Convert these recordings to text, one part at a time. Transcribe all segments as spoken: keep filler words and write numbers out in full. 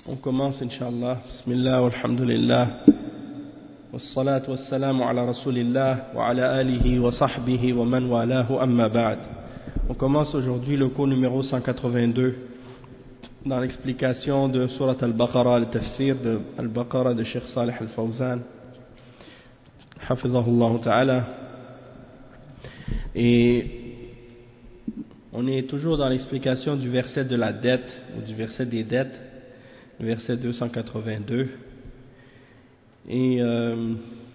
On commence, Inch'Allah. Bismillah, walhamdulillah. Wassalatu wassalamu ala rasulillah wa ala alihi wa sahbihi wa man walahu amma ba'd. On commence aujourd'hui le cours numéro cent quatre-vingt-deux dans l'explication de Surat al-Baqarah, le tafsir de al-Baqarah de Cheikh Salih al-Fawzan, hafizahullah ta'ala. Et on est toujours dans l'explication du verset de la dette, ou du verset des dettes, le verset deux cent quatre-vingt-deux. Et euh,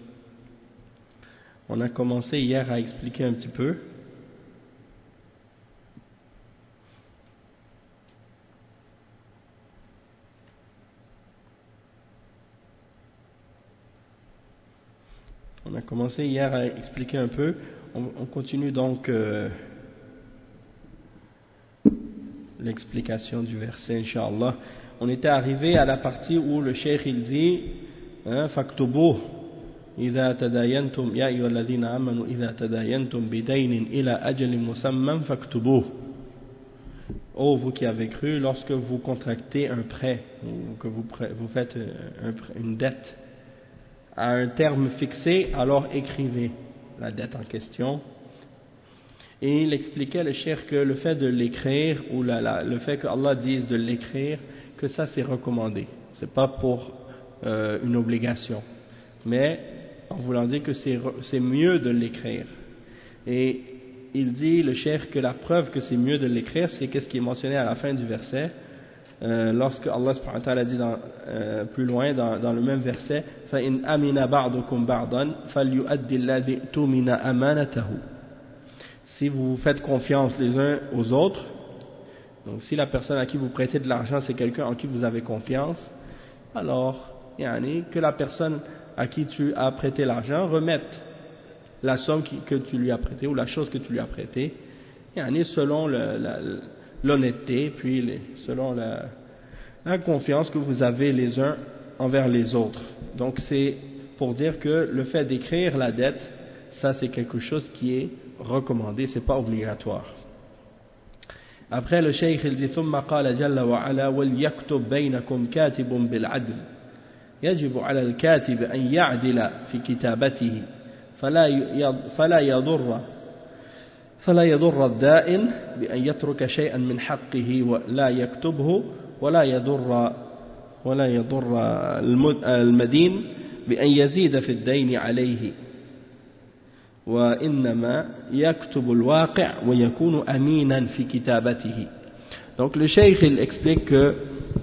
on a commencé hier à expliquer un petit peu. On a commencé hier à expliquer un peu. On, on continue donc euh, l'explication du verset, Inch'Allah. On était arrivé à la partie où le cheikh il dit فاكتبوه إذا تداينتم يا أيها الذين آمنوا إذا تداينتم بدين إلى أجل مسمى فاكتبوه. Oh, vous qui avez cru, lorsque vous contractez un prêt ou que vous, vous faites un, une dette à un terme fixé, alors écrivez la dette en question. Et il expliquait le cheikh que le fait de l'écrire ou la, la, le fait que Allah dise de l'écrire, que ça c'est recommandé. C'est pas pour euh, une obligation, mais en voulant dire que c'est, c'est mieux de l'écrire. Et il dit le cheikh que la preuve que c'est mieux de l'écrire, c'est qu'est-ce qui est mentionné à la fin du verset, euh, lorsque Allah subhanahu wa ta'ala dit dans, euh, plus loin dans, dans le même verset فَإِنْ أَمِنَ بَعْضُكُمْ بَعْضًا فَلْيُؤَدِّ الَّذِي اؤْتُمِنَ أَمَانَتَهُ. Si vous vous faites confiance les uns aux autres, donc si la personne à qui vous prêtez de l'argent c'est quelqu'un en qui vous avez confiance, alors yani, que la personne à qui tu as prêté l'argent remette la somme qui, que tu lui as prêtée ou la chose que tu lui as prêtée, yani, selon le, la, l'honnêteté, puis les, selon la, la confiance que vous avez les uns envers les autres. Donc c'est pour dire que le fait d'écrire la dette, ça c'est quelque chose qui est recommandé, c'est pas obligatoire. Après le cheikh il dit ثم قال جل وعلا وليكتب بينكم كاتب بالعدل يجب على الكاتب أن يعدل في كتابته فلا فلا يضر فلا يضر الدائن بأن يترك شيئا من حقه ولا يكتبه ولا يضر ولا يضر المدين بأن يزيد في الدين عليه وإنما يكتب الواقع ويكون أمينا في كتابته. Donc le cheikh il explique que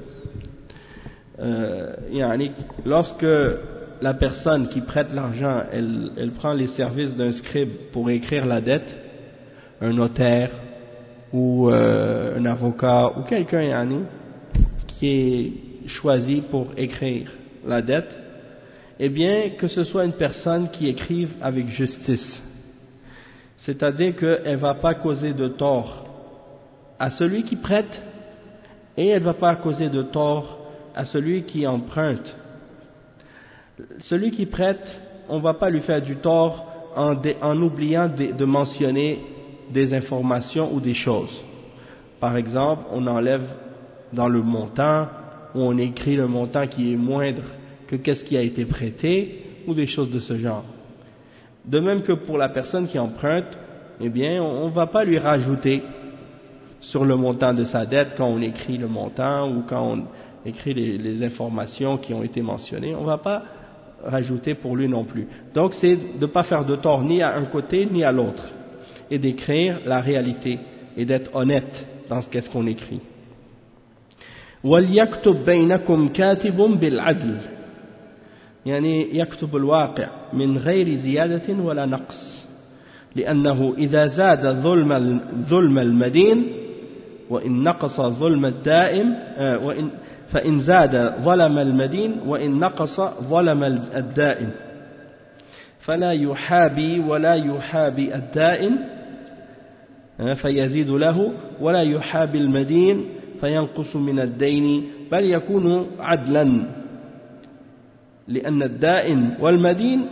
euh, yani, lorsque la personne qui prête l'argent elle, elle prend les services d'un scribe pour écrire la dette, un notaire ou euh, un avocat ou quelqu'un yani, qui est choisi pour écrire la dette, eh bien que ce soit une personne qui écrive avec justice, c'est-à-dire qu'elle ne va pas causer de tort à celui qui prête et elle ne va pas causer de tort à celui qui emprunte. Celui qui prête, on ne va pas lui faire du tort en, de, en oubliant de, de mentionner des informations ou des choses. Par exemple, on enlève dans le montant ou on écrit le montant qui est moindre que qu'est-ce qui a été prêté, ou des choses de ce genre. De même que pour la personne qui emprunte, eh bien, on ne va pas lui rajouter sur le montant de sa dette quand on écrit le montant ou quand on écrit les, les informations qui ont été mentionnées, on ne va pas rajouter pour lui non plus. Donc c'est de ne pas faire de tort ni à un côté ni à l'autre, et d'écrire la réalité, et d'être honnête dans ce qu'est-ce qu'on écrit. وَلْيَكْتُبْ بَيْنَكُمْ كَاتِبٌ بِالْعَدْلِ يعني يكتب الواقع من غير زيادة ولا نقص لأنه إذا زاد ظلم ظلم المدين وإن نقص ظلم الدائم وإن فإن زاد ظلم المدين وإن نقص ظلم الدائن فلا يحابي ولا يحابي الدائن فيزيد له ولا يحابي المدين فينقص من الدين بل يكون عدلا لأن الدائن والمدين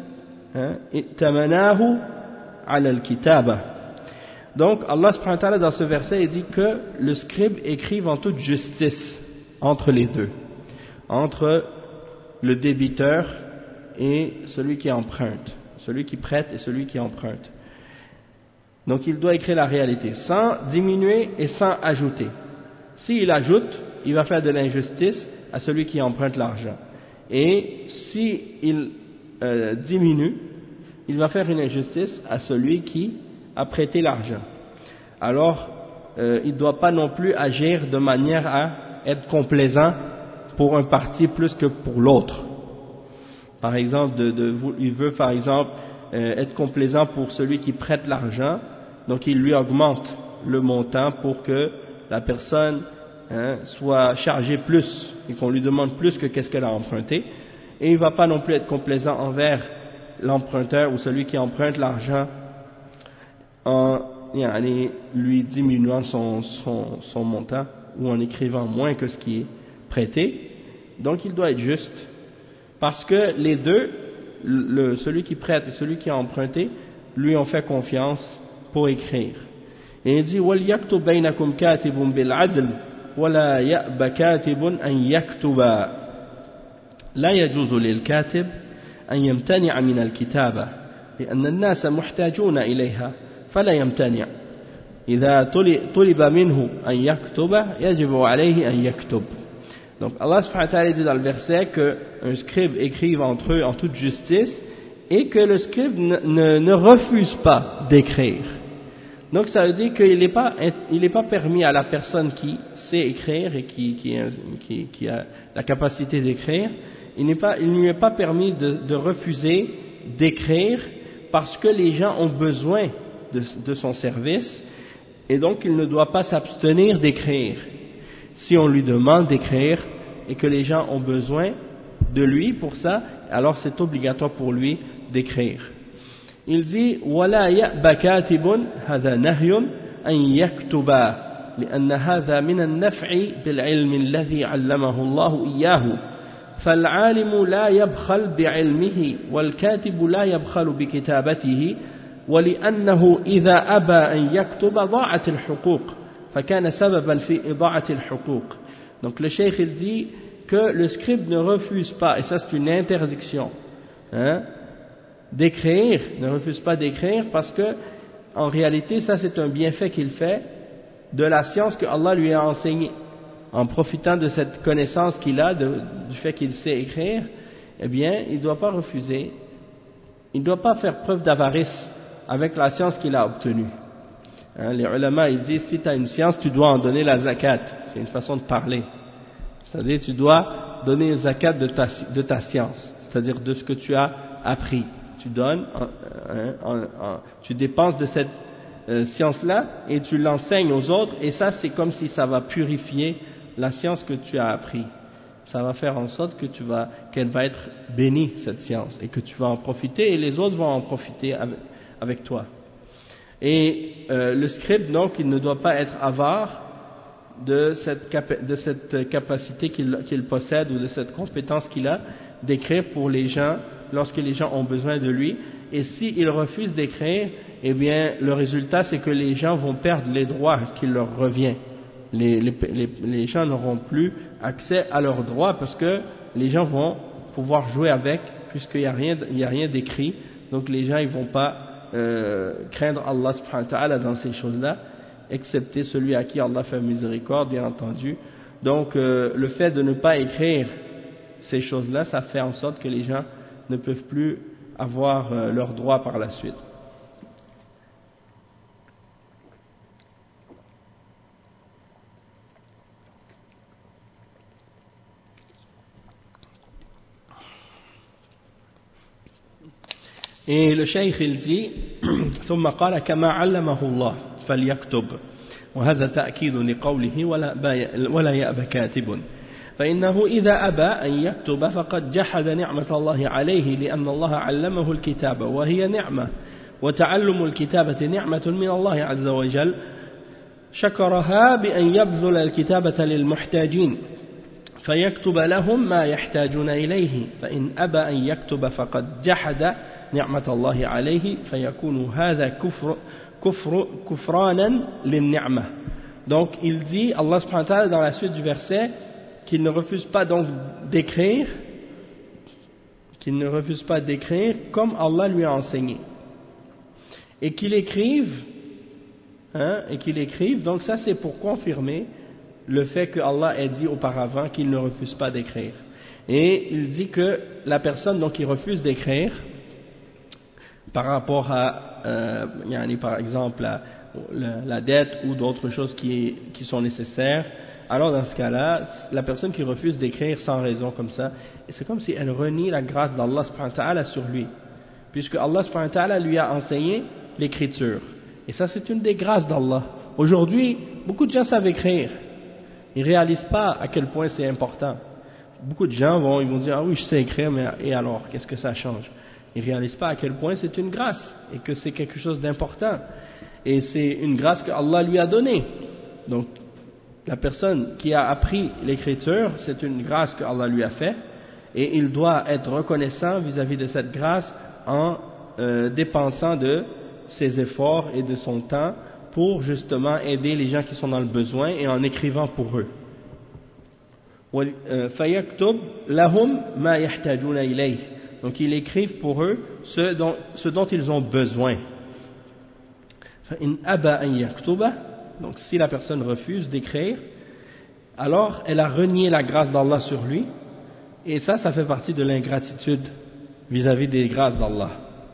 ائتمناه على الكتابة. Donc Allah subhanahu wa ta'ala dans ce verset il dit que le scribe écrive en toute justice entre les deux. entre le débiteur et celui qui emprunte, celui qui prête et celui qui emprunte. Donc il doit écrire la réalité, sans diminuer et sans ajouter. S'il ajoute, il va faire de l'injustice à celui qui emprunte l'argent. Et s'il euh, diminue, il va faire une injustice à celui qui a prêté l'argent. Alors, euh, il ne doit pas non plus agir de manière à être complaisant pour un parti plus que pour l'autre. Par exemple, de, de, il veut par exemple euh, être complaisant pour celui qui prête l'argent, donc il lui augmente le montant pour que la personne hein, soit chargée plus et qu'on lui demande plus que qu'est-ce qu'elle a emprunté. Et il ne va pas non plus être complaisant envers l'emprunteur ou celui qui emprunte l'argent en yani, lui diminuant son, son, son montant ou en écrivant moins que ce qui est prêté. Donc il doit être juste parce que les deux, le, celui qui prête et celui qui a emprunté, lui ont fait confiance pour écrire. Et il dit وَلْيَكْتُبْ بَيْنَكُمْ كَاتِبٌ بِالْعَدْلِ وَلَا يَأْبَ كَاتِبٌ أَنْ يَكْتُبَ لا يجوز للكاتب أن يمتنع من الكتابة لأن الناس محتاجون إليها فلا يمتنع إذا طلب منه أن يكتب يجب عليه أن يكتب. Donc Allah subhanahu wa ta'ala dit dans le verset qu'un scribe écrive entre eux en toute justice et que le scribe ne, ne, ne refuse pas d'écrire. Donc ça veut dire qu'il n'est pas, il n'est pas permis à la personne qui sait écrire et qui, qui, qui, qui a la capacité d'écrire, il n'est pas, il ne lui est pas permis de, de refuser d'écrire parce que les gens ont besoin de, de son service et donc il ne doit pas s'abstenir d'écrire. Si on lui demande d'écrire et que les gens ont besoin de lui pour ça, alors c'est obligatoire pour lui d'écrire. Il dit ولا يأبى كاتب هذا نهي أن يكتب لأن هذا من النفع بالعلم الذي علمه الله إياه فالعالم لا يبخل بعلمه والكاتب لا يبخل بكتابته ولأنه إذا أبى أن يكتب ضاعت الحقوق فكان سببا في إضاعة الحقوق. Donc le cheikh il dit que le scribe ne refuse pas, et ça c'est une interdiction, hein, d'écrire, ne refuse pas d'écrire parce que en réalité ça c'est un bienfait qu'il fait de la science que Allah lui a enseignée. En profitant de cette connaissance qu'il a, de, du fait qu'il sait écrire, eh bien il ne doit pas refuser, il ne doit pas faire preuve d'avarice avec la science qu'il a obtenue. Hein, les ulama ils disent si tu as une science tu dois en donner la zakat, c'est une façon de parler, c'est-à-dire tu dois donner une zakat de ta, de ta science, c'est-à-dire de ce que tu as appris. Tu donnes, hein, en, en, tu dépenses de cette euh, science-là et tu l'enseignes aux autres, et ça c'est comme si ça va purifier la science que tu as appris. Ça va faire en sorte que tu vas, qu'elle va être bénie cette science et que tu vas en profiter et les autres vont en profiter avec, avec toi. Et euh, le scribe donc il ne doit pas être avare de cette, capa- de cette capacité qu'il, qu'il possède ou de cette compétence qu'il a d'écrire pour les gens lorsque les gens ont besoin de lui, et s'il refuse d'écrire, eh bien le résultat c'est que les gens vont perdre les droits qui leur reviennent. Les, les, les, les gens n'auront plus accès à leurs droits parce que les gens vont pouvoir jouer avec puisqu'il n'y a rien, il n'y a rien d'écrit, donc les gens ils vont pas euh, craindre Allah subhanahu wa ta'ala dans ces choses-là, excepté celui à qui Allah fait miséricorde bien entendu. Donc euh, le fait de ne pas écrire ces choses-là, ça fait en sorte que les gens ne peuvent plus avoir euh, leurs droits par la suite. Et le cheikh il dit ثم قال كما علمه الله فليكتب وهذا تأكيد لقوله ولا ولا يأبى كاتب فإنه إذا أبى أن يكتب فقد جحد نعمة الله عليه لأن الله علمه الكتابة وهي نعمة وتعلم الكتابة نعمة من الله عز وجل شكرها بأن يبذل الكتابة للمحتاجين فيكتب لهم ما يحتاجون إليه فإن أبى أن يكتب فقد جحد نعمة الله عليه فيكون هذا كفر كفر كفرانا للنعمة. Donc il dit Allah subhanahu wa ta'ala dans la suite du verset qu'il ne refuse pas donc d'écrire, qu'il ne refuse pas d'écrire comme Allah lui a enseigné. Et qu'il écrive, hein, et qu'il écrive, donc ça c'est pour confirmer le fait que Allah ait dit auparavant qu'il ne refuse pas d'écrire. Et il dit que la personne donc qui refuse d'écrire, par rapport à, euh, par exemple, la, la, la dette ou d'autres choses qui, qui sont nécessaires, alors dans ce cas-là, la personne qui refuse d'écrire sans raison comme ça, c'est comme si elle renie la grâce d'Allah subhanahu wa ta'ala sur lui, puisque Allah subhanahu wa ta'ala lui a enseigné l'écriture. Et ça c'est une des grâces d'Allah. Aujourd'hui, beaucoup de gens savent écrire, ils ne réalisent pas à quel point c'est important. Beaucoup de gens vont, ils vont dire, ah oui je sais écrire, mais et alors, qu'est-ce que ça change? Ils ne réalisent pas à quel point c'est une grâce, et que c'est quelque chose d'important. Et c'est une grâce que Allah lui a donnée. Donc, la personne qui a appris l'écriture, c'est une grâce que Allah lui a faite, et il doit être reconnaissant vis-à-vis de cette grâce en euh, dépensant de ses efforts et de son temps pour justement aider les gens qui sont dans le besoin et en écrivant pour eux. فَيَكْتُبْ لَهُمْ مَا يَحْتَاجُونَ إِلَيْهِ. Donc ils écrivent pour eux ce dont, ce dont ils ont besoin. فَإِنْ أَبَى أَنْ يَكْتُبَ. Donc si la personne refuse d'écrire, alors elle a renié la grâce d'Allah sur lui, et ça, ça fait partie de l'ingratitude vis-à-vis des grâces d'Allah.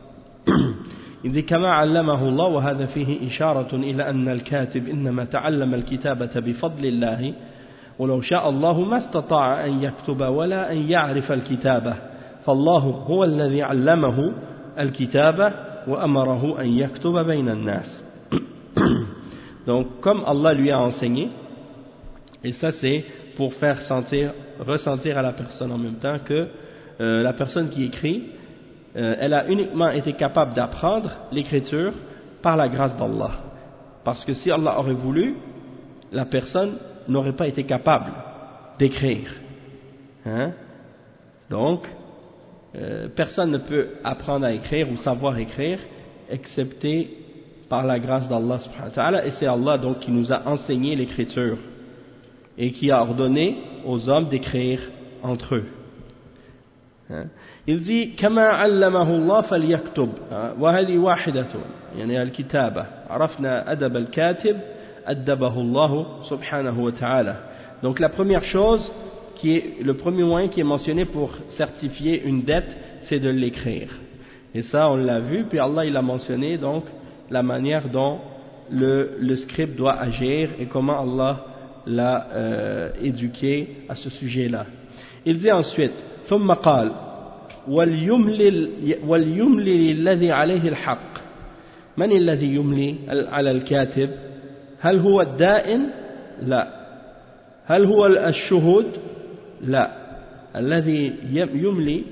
Il dit كما علمه الله وهذا فيه إشارة إلى أن الكاتب إنما تعلم الكتابة بفضل الله ولو شاء الله ما استطاع أن يكتب ولا أن يعرف الكتابة فالله هو الذي علمه الكتابة وأمره أن يكتب بين الناس. Donc comme Allah lui a enseigné, et ça c'est pour faire sentir, ressentir à la personne en même temps que euh, la personne qui écrit, euh, elle a uniquement été capable d'apprendre l'écriture par la grâce d'Allah. Parce que si Allah aurait voulu, la personne n'aurait pas été capable d'écrire. Hein? Donc, euh, personne ne peut apprendre à écrire ou savoir écrire excepté par la grâce d'Allah subhanahu wa ta'ala, et c'est Allah donc qui nous a enseigné l'écriture et qui a ordonné aux hommes d'écrire entre eux. Hein? Il dit كما علمه الله فليكتب وهذه واحدة يعني الكتابة عرفنا أدب الكاتب أدبه الله سبحانه وتعالى. Donc la première chose qui est le premier moyen qui est mentionné pour certifier une dette, c'est de l'écrire. Et ça on l'a vu, puis Allah il a mentionné donc la manière dont le, le scribe doit agir et comment Allah l'a euh, éduqué à ce sujet-là. Il dit ensuite ثم قال وليملل وليملل الذي عليه الحق. من الذي يملي على الكاتب؟ هل هو الدائن؟ لا. هل هو الشهود؟ لا. الذي يملي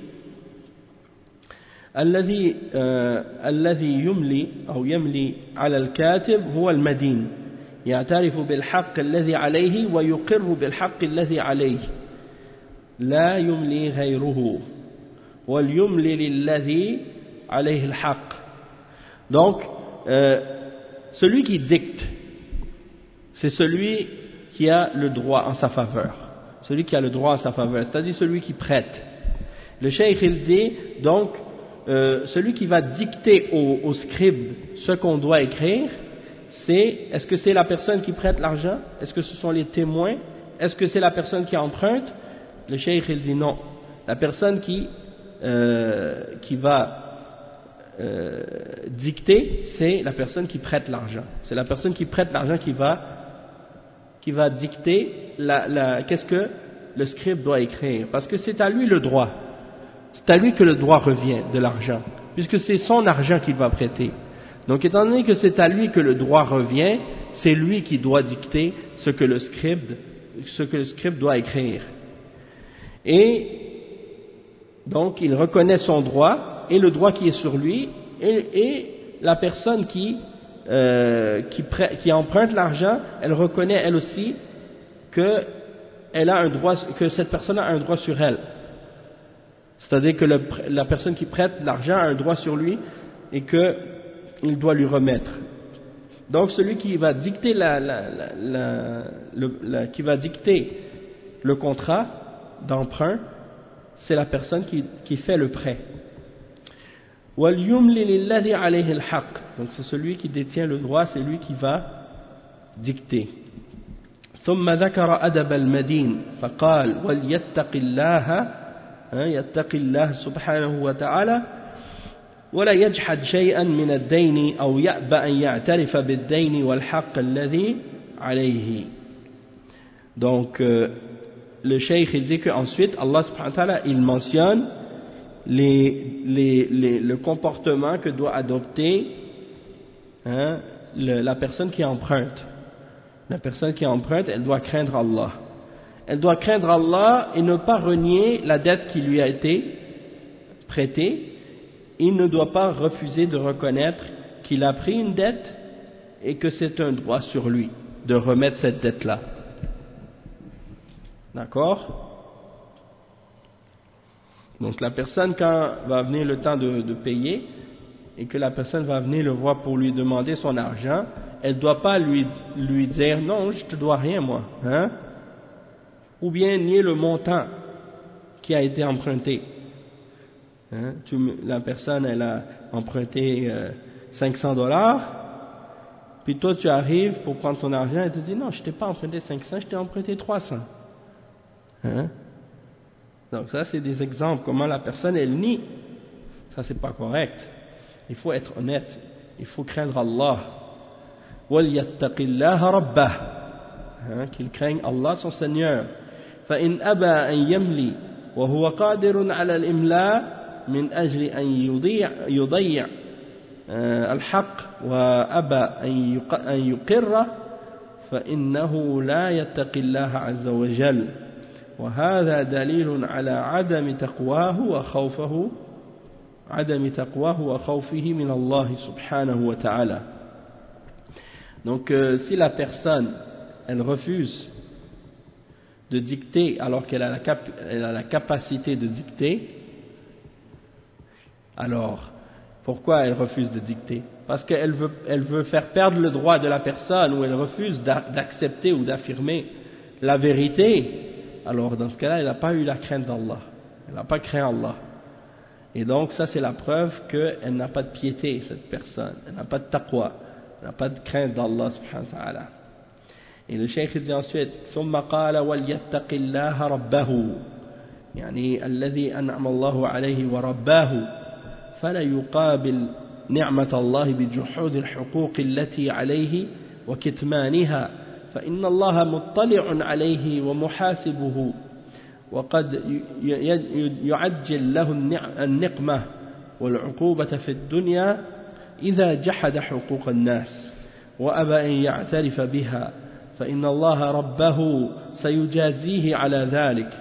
الذي آه الذي يملي أو يملي على الكاتب هو المدين، يعترف بالحق الذي عليه ويقر بالحق الذي عليه، لا يملي غيره. وَلْيُمْلِلِ الَّذِي عَلَيْهِ الْحَقِّ. Donc, euh, celui qui dicte, c'est celui qui a le droit en sa faveur. Celui qui a le droit en sa faveur, c'est-à-dire celui qui prête. Le cheikh il dit, donc, euh, celui qui va dicter au, au scribe ce qu'on doit écrire, c'est, est-ce que c'est la personne qui prête l'argent? Est-ce que ce sont les témoins? Est-ce que c'est la personne qui emprunte? Le cheikh il dit non. La personne qui Euh, qui va euh, dicter, c'est la personne qui prête l'argent. C'est la personne qui prête l'argent qui va, qui va dicter la, la, qu'est-ce que le scribe doit écrire. Parce que c'est à lui le droit. C'est à lui que le droit revient de l'argent. Puisque c'est son argent qu'il va prêter. Donc étant donné que c'est à lui que le droit revient, c'est lui qui doit dicter ce que le scribe, ce que le scribe doit écrire. Et donc, il reconnaît son droit et le droit qui est sur lui, et, et la personne qui, euh, qui, prête, qui emprunte l'argent, elle reconnaît elle aussi que, elle a un droit, que cette personne a un droit sur elle. C'est-à-dire que le, la personne qui prête l'argent a un droit sur lui et qu'il doit lui remettre. Donc, celui qui va dicter, la, la, la, la, le, la, qui va dicter le contrat d'emprunt, c'est la personne qui, qui fait le prêt. وَلْيُمْلِلِ الَّذِي عَلَيْهِ الْحَقِّ. Donc c'est celui qui détient le droit, c'est lui qui va dicter. ثم ذكر أدب المدين فقال وليتق الله يتق الله سبحانه وتعالى ولا يجحد شيئا من الدين أو يأبى أن يعترف بالدين والحق الذي عليه. Donc euh, le cheikh il dit qu'ensuite Allah subhanahu wa ta'ala il mentionne les, les, les, le comportement que doit adopter hein, le, la personne qui emprunte. La personne qui emprunte, elle doit craindre Allah. Elle doit craindre Allah et ne pas renier la dette qui lui a été prêtée. Il ne doit pas refuser de reconnaître qu'il a pris une dette et que c'est un droit sur lui de remettre cette dette-là. D'accord? Donc la personne, quand va venir le temps de, de payer et que la personne va venir le voir pour lui demander son argent, elle ne doit pas lui, lui dire « Non, je ne te dois rien moi hein? » ou bien nier le montant qui a été emprunté. Hein? Tu, la personne, elle a emprunté euh, cinq cents dollars, puis toi tu arrives pour prendre ton argent et te dis « Non, je ne t'ai pas emprunté cinq cents, je t'ai emprunté trois cents. Hein? » Donc ça c'est des exemples, comment la personne elle nie. Ça c'est pas correct. Il faut être honnête, il faut craindre Allah. وَلْيَتَّقِ اللَّهَ رَبَّهُ qu'il craigne Allah son Seigneur. فَإِنْ أَبَى أَنْ يَمْلِي وَهُوَ قَادِرٌ عَلَى الْإِمْلَاءِ مِنْ أَجْلِ أَنْ يُضِيعَ, يضيع الْحَقِّ وَأَبَى أَنْ يُقِرَّ فَإِنَّهُ لَا يَتَّقِ اللَّهَ عَزَّ وَجَلَّ وهذا دليل على عدم تقواه وخوفه عدم تقواه وخوفه من الله سبحانه وتعالى. Donc euh, si la personne elle refuse de dicter alors qu'elle a la, cap elle a la capacité de dicter, alors pourquoi elle refuse de dicter? Parce qu'elle veut, elle veut faire perdre le droit de la personne, ou elle refuse d'accepter ou d'affirmer la vérité. Alors dans ce cas-là, elle n'a pas eu la crainte d'Allah, elle n'a pas craint Allah. Et donc ça c'est la preuve qu'elle n'a pas de piété, cette personne, elle n'a pas de taqwa, elle n'a pas de crainte d'Allah subhanahu wa ta'ala. Et le cheikh dit ensuite ثم قال وليتق الله ربه يعني الذي أنعم الله عليه ورباه فلا يقابل نعمة الله بجحود الحقوق التي عليه وكتمانها فإن الله مطلع عليه ومحاسبه وقد يعجل له النقمة والعقوبة في الدنيا إذا جحد حقوق الناس وأبى أن يعترف بها فإن الله ربه سيجازيه على ذلك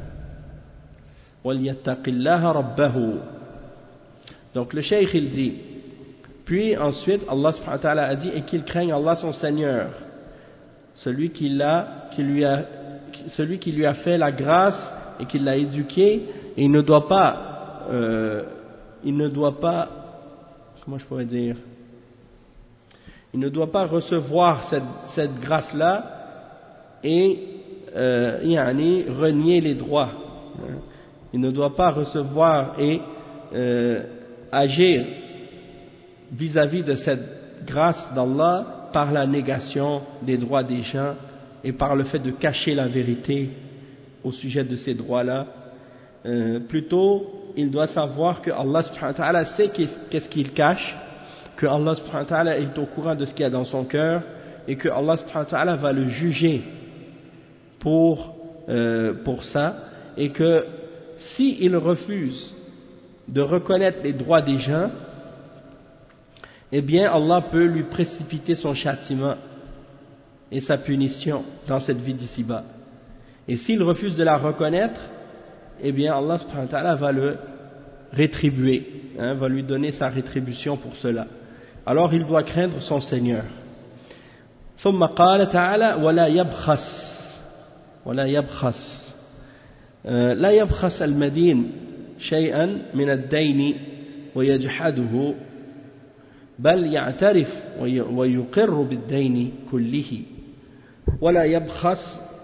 وليتق الله ربه. Donc le cheikh il dit, puis ensuite Allah subhanahu wa ta'ala a dit et qu'il craigne Allah son Seigneur, celui qui l'a, qui lui a, celui qui lui a fait la grâce et qui l'a éduqué, et il ne doit pas, euh, il ne doit pas, comment je pourrais dire, il ne doit pas recevoir cette, cette grâce-là et euh, yani, renier les droits. Il ne doit pas recevoir et euh, agir vis-à-vis de cette grâce d'Allah par la négation des droits des gens et par le fait de cacher la vérité au sujet de ces droits-là. Euh, plutôt, il doit savoir que Allah subhanahu wa ta'ala sait qu'est-ce qu'il cache, que Allah subhanahu wa ta'ala est au courant de ce qu'il y a dans son cœur et que Allah subhanahu wa ta'ala va le juger pour, euh, pour ça, et que s'il refuse de reconnaître les droits des gens, eh bien Allah peut lui précipiter son châtiment et sa punition dans cette vie d'ici-bas. Et s'il refuse de la reconnaître, eh bien Allah subhanahu wa ta'ala va le rétribuer, hein, va lui donner sa rétribution pour cela. Alors il doit craindre son Seigneur. ثم قال تعالى ولا يبخس ولا يبخس لا يبخس المدين شيئا من الدين ويجحده بل يعترف ويقر بالدين كله ولا يبخس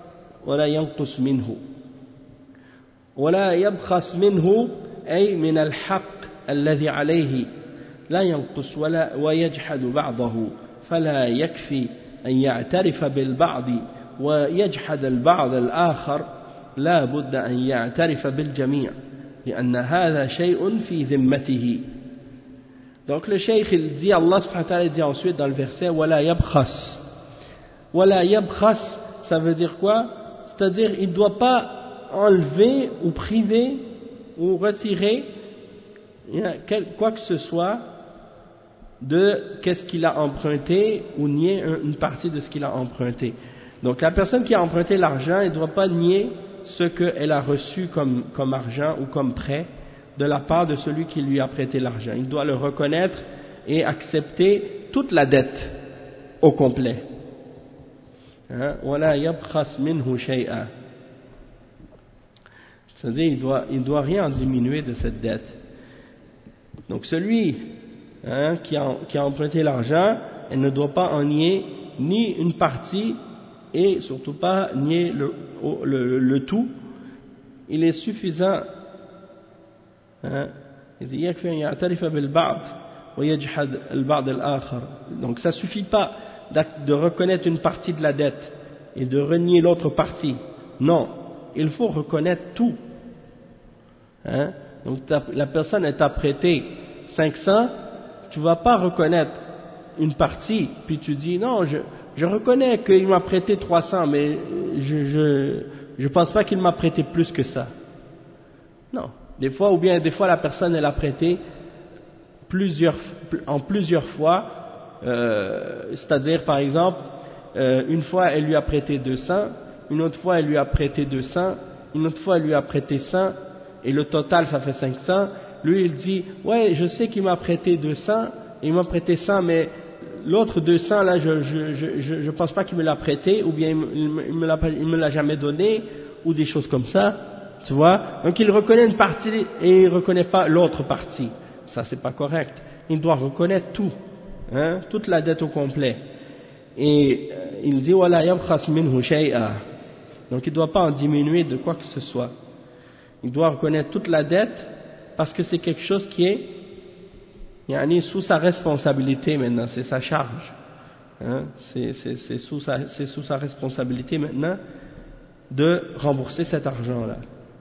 ولا ينقص منه ولا يبخس منه أي من الحق الذي عليه لا ينقص ولا ويجحد بعضه فلا يكفي أن يعترف بالبعض ويجحد البعض الآخر لا بد أن يعترف بالجميع لأن هذا شيء في ذمته. Donc le cheikh il dit, Allah subhanahu wa ta'ala dit ensuite dans le verset wala yabkhas. Wala yabkhas, ça veut dire quoi? C'est-à-dire il ne doit pas enlever ou priver ou retirer quoi que ce soit de qu'est-ce qu'il a emprunté ou nier une partie de ce qu'il a emprunté. Donc la personne qui a emprunté l'argent, elle ne doit pas nier ce qu'elle a reçu comme, comme argent ou comme prêt de la part de celui qui lui a prêté l'argent. Il doit le reconnaître et accepter toute la dette au complet. وَلَا يَبْخَسْ مِنْهُ شَيْئًا. C'est-à-dire il doit, il doit rien diminuer de cette dette. Donc celui hein, qui, a, qui a emprunté l'argent, elle ne doit pas en nier ni une partie et surtout pas nier le, le, le tout. Il est suffisant hein, donc ça suffit pas de reconnaître une partie de la dette et de renier l'autre partie. Non, il faut reconnaître tout. Hein? Donc la personne t'a prêté cinq cents, tu vas pas reconnaître une partie, puis tu dis non, je, je reconnais qu'il m'a prêté trois cents, mais je je je pense pas qu'il m'a prêté plus que ça. Non, des fois ou bien des fois la personne elle a prêté plusieurs en plusieurs fois, euh, c'est-à-dire par exemple euh, une fois elle lui a prêté deux cents, une autre fois elle lui a prêté deux cents, une autre fois elle lui a prêté cent. Et le total ça fait cinq cents, lui il dit ouais je sais qu'il m'a prêté deux cents, il m'a prêté cent mais l'autre deux cents là je je je je, je pense pas qu'il me l'a prêté ou bien il me, il me l'a il me l'a jamais donné ou des choses comme ça, tu vois. Donc il reconnaît une partie et il reconnaît pas l'autre partie, ça c'est pas correct. Il doit reconnaître tout, hein, toute la dette au complet. Et euh, il dit wala yabkhas minhu shay'a, donc il doit pas en diminuer de quoi que ce soit. Il doit reconnaître toute la dette parce que c'est quelque chose qui est yani, sous sa responsabilité maintenant, c'est sa charge. Hein, c'est, c'est, c'est, sous sa, c'est sous sa responsabilité maintenant de rembourser cet argent-là.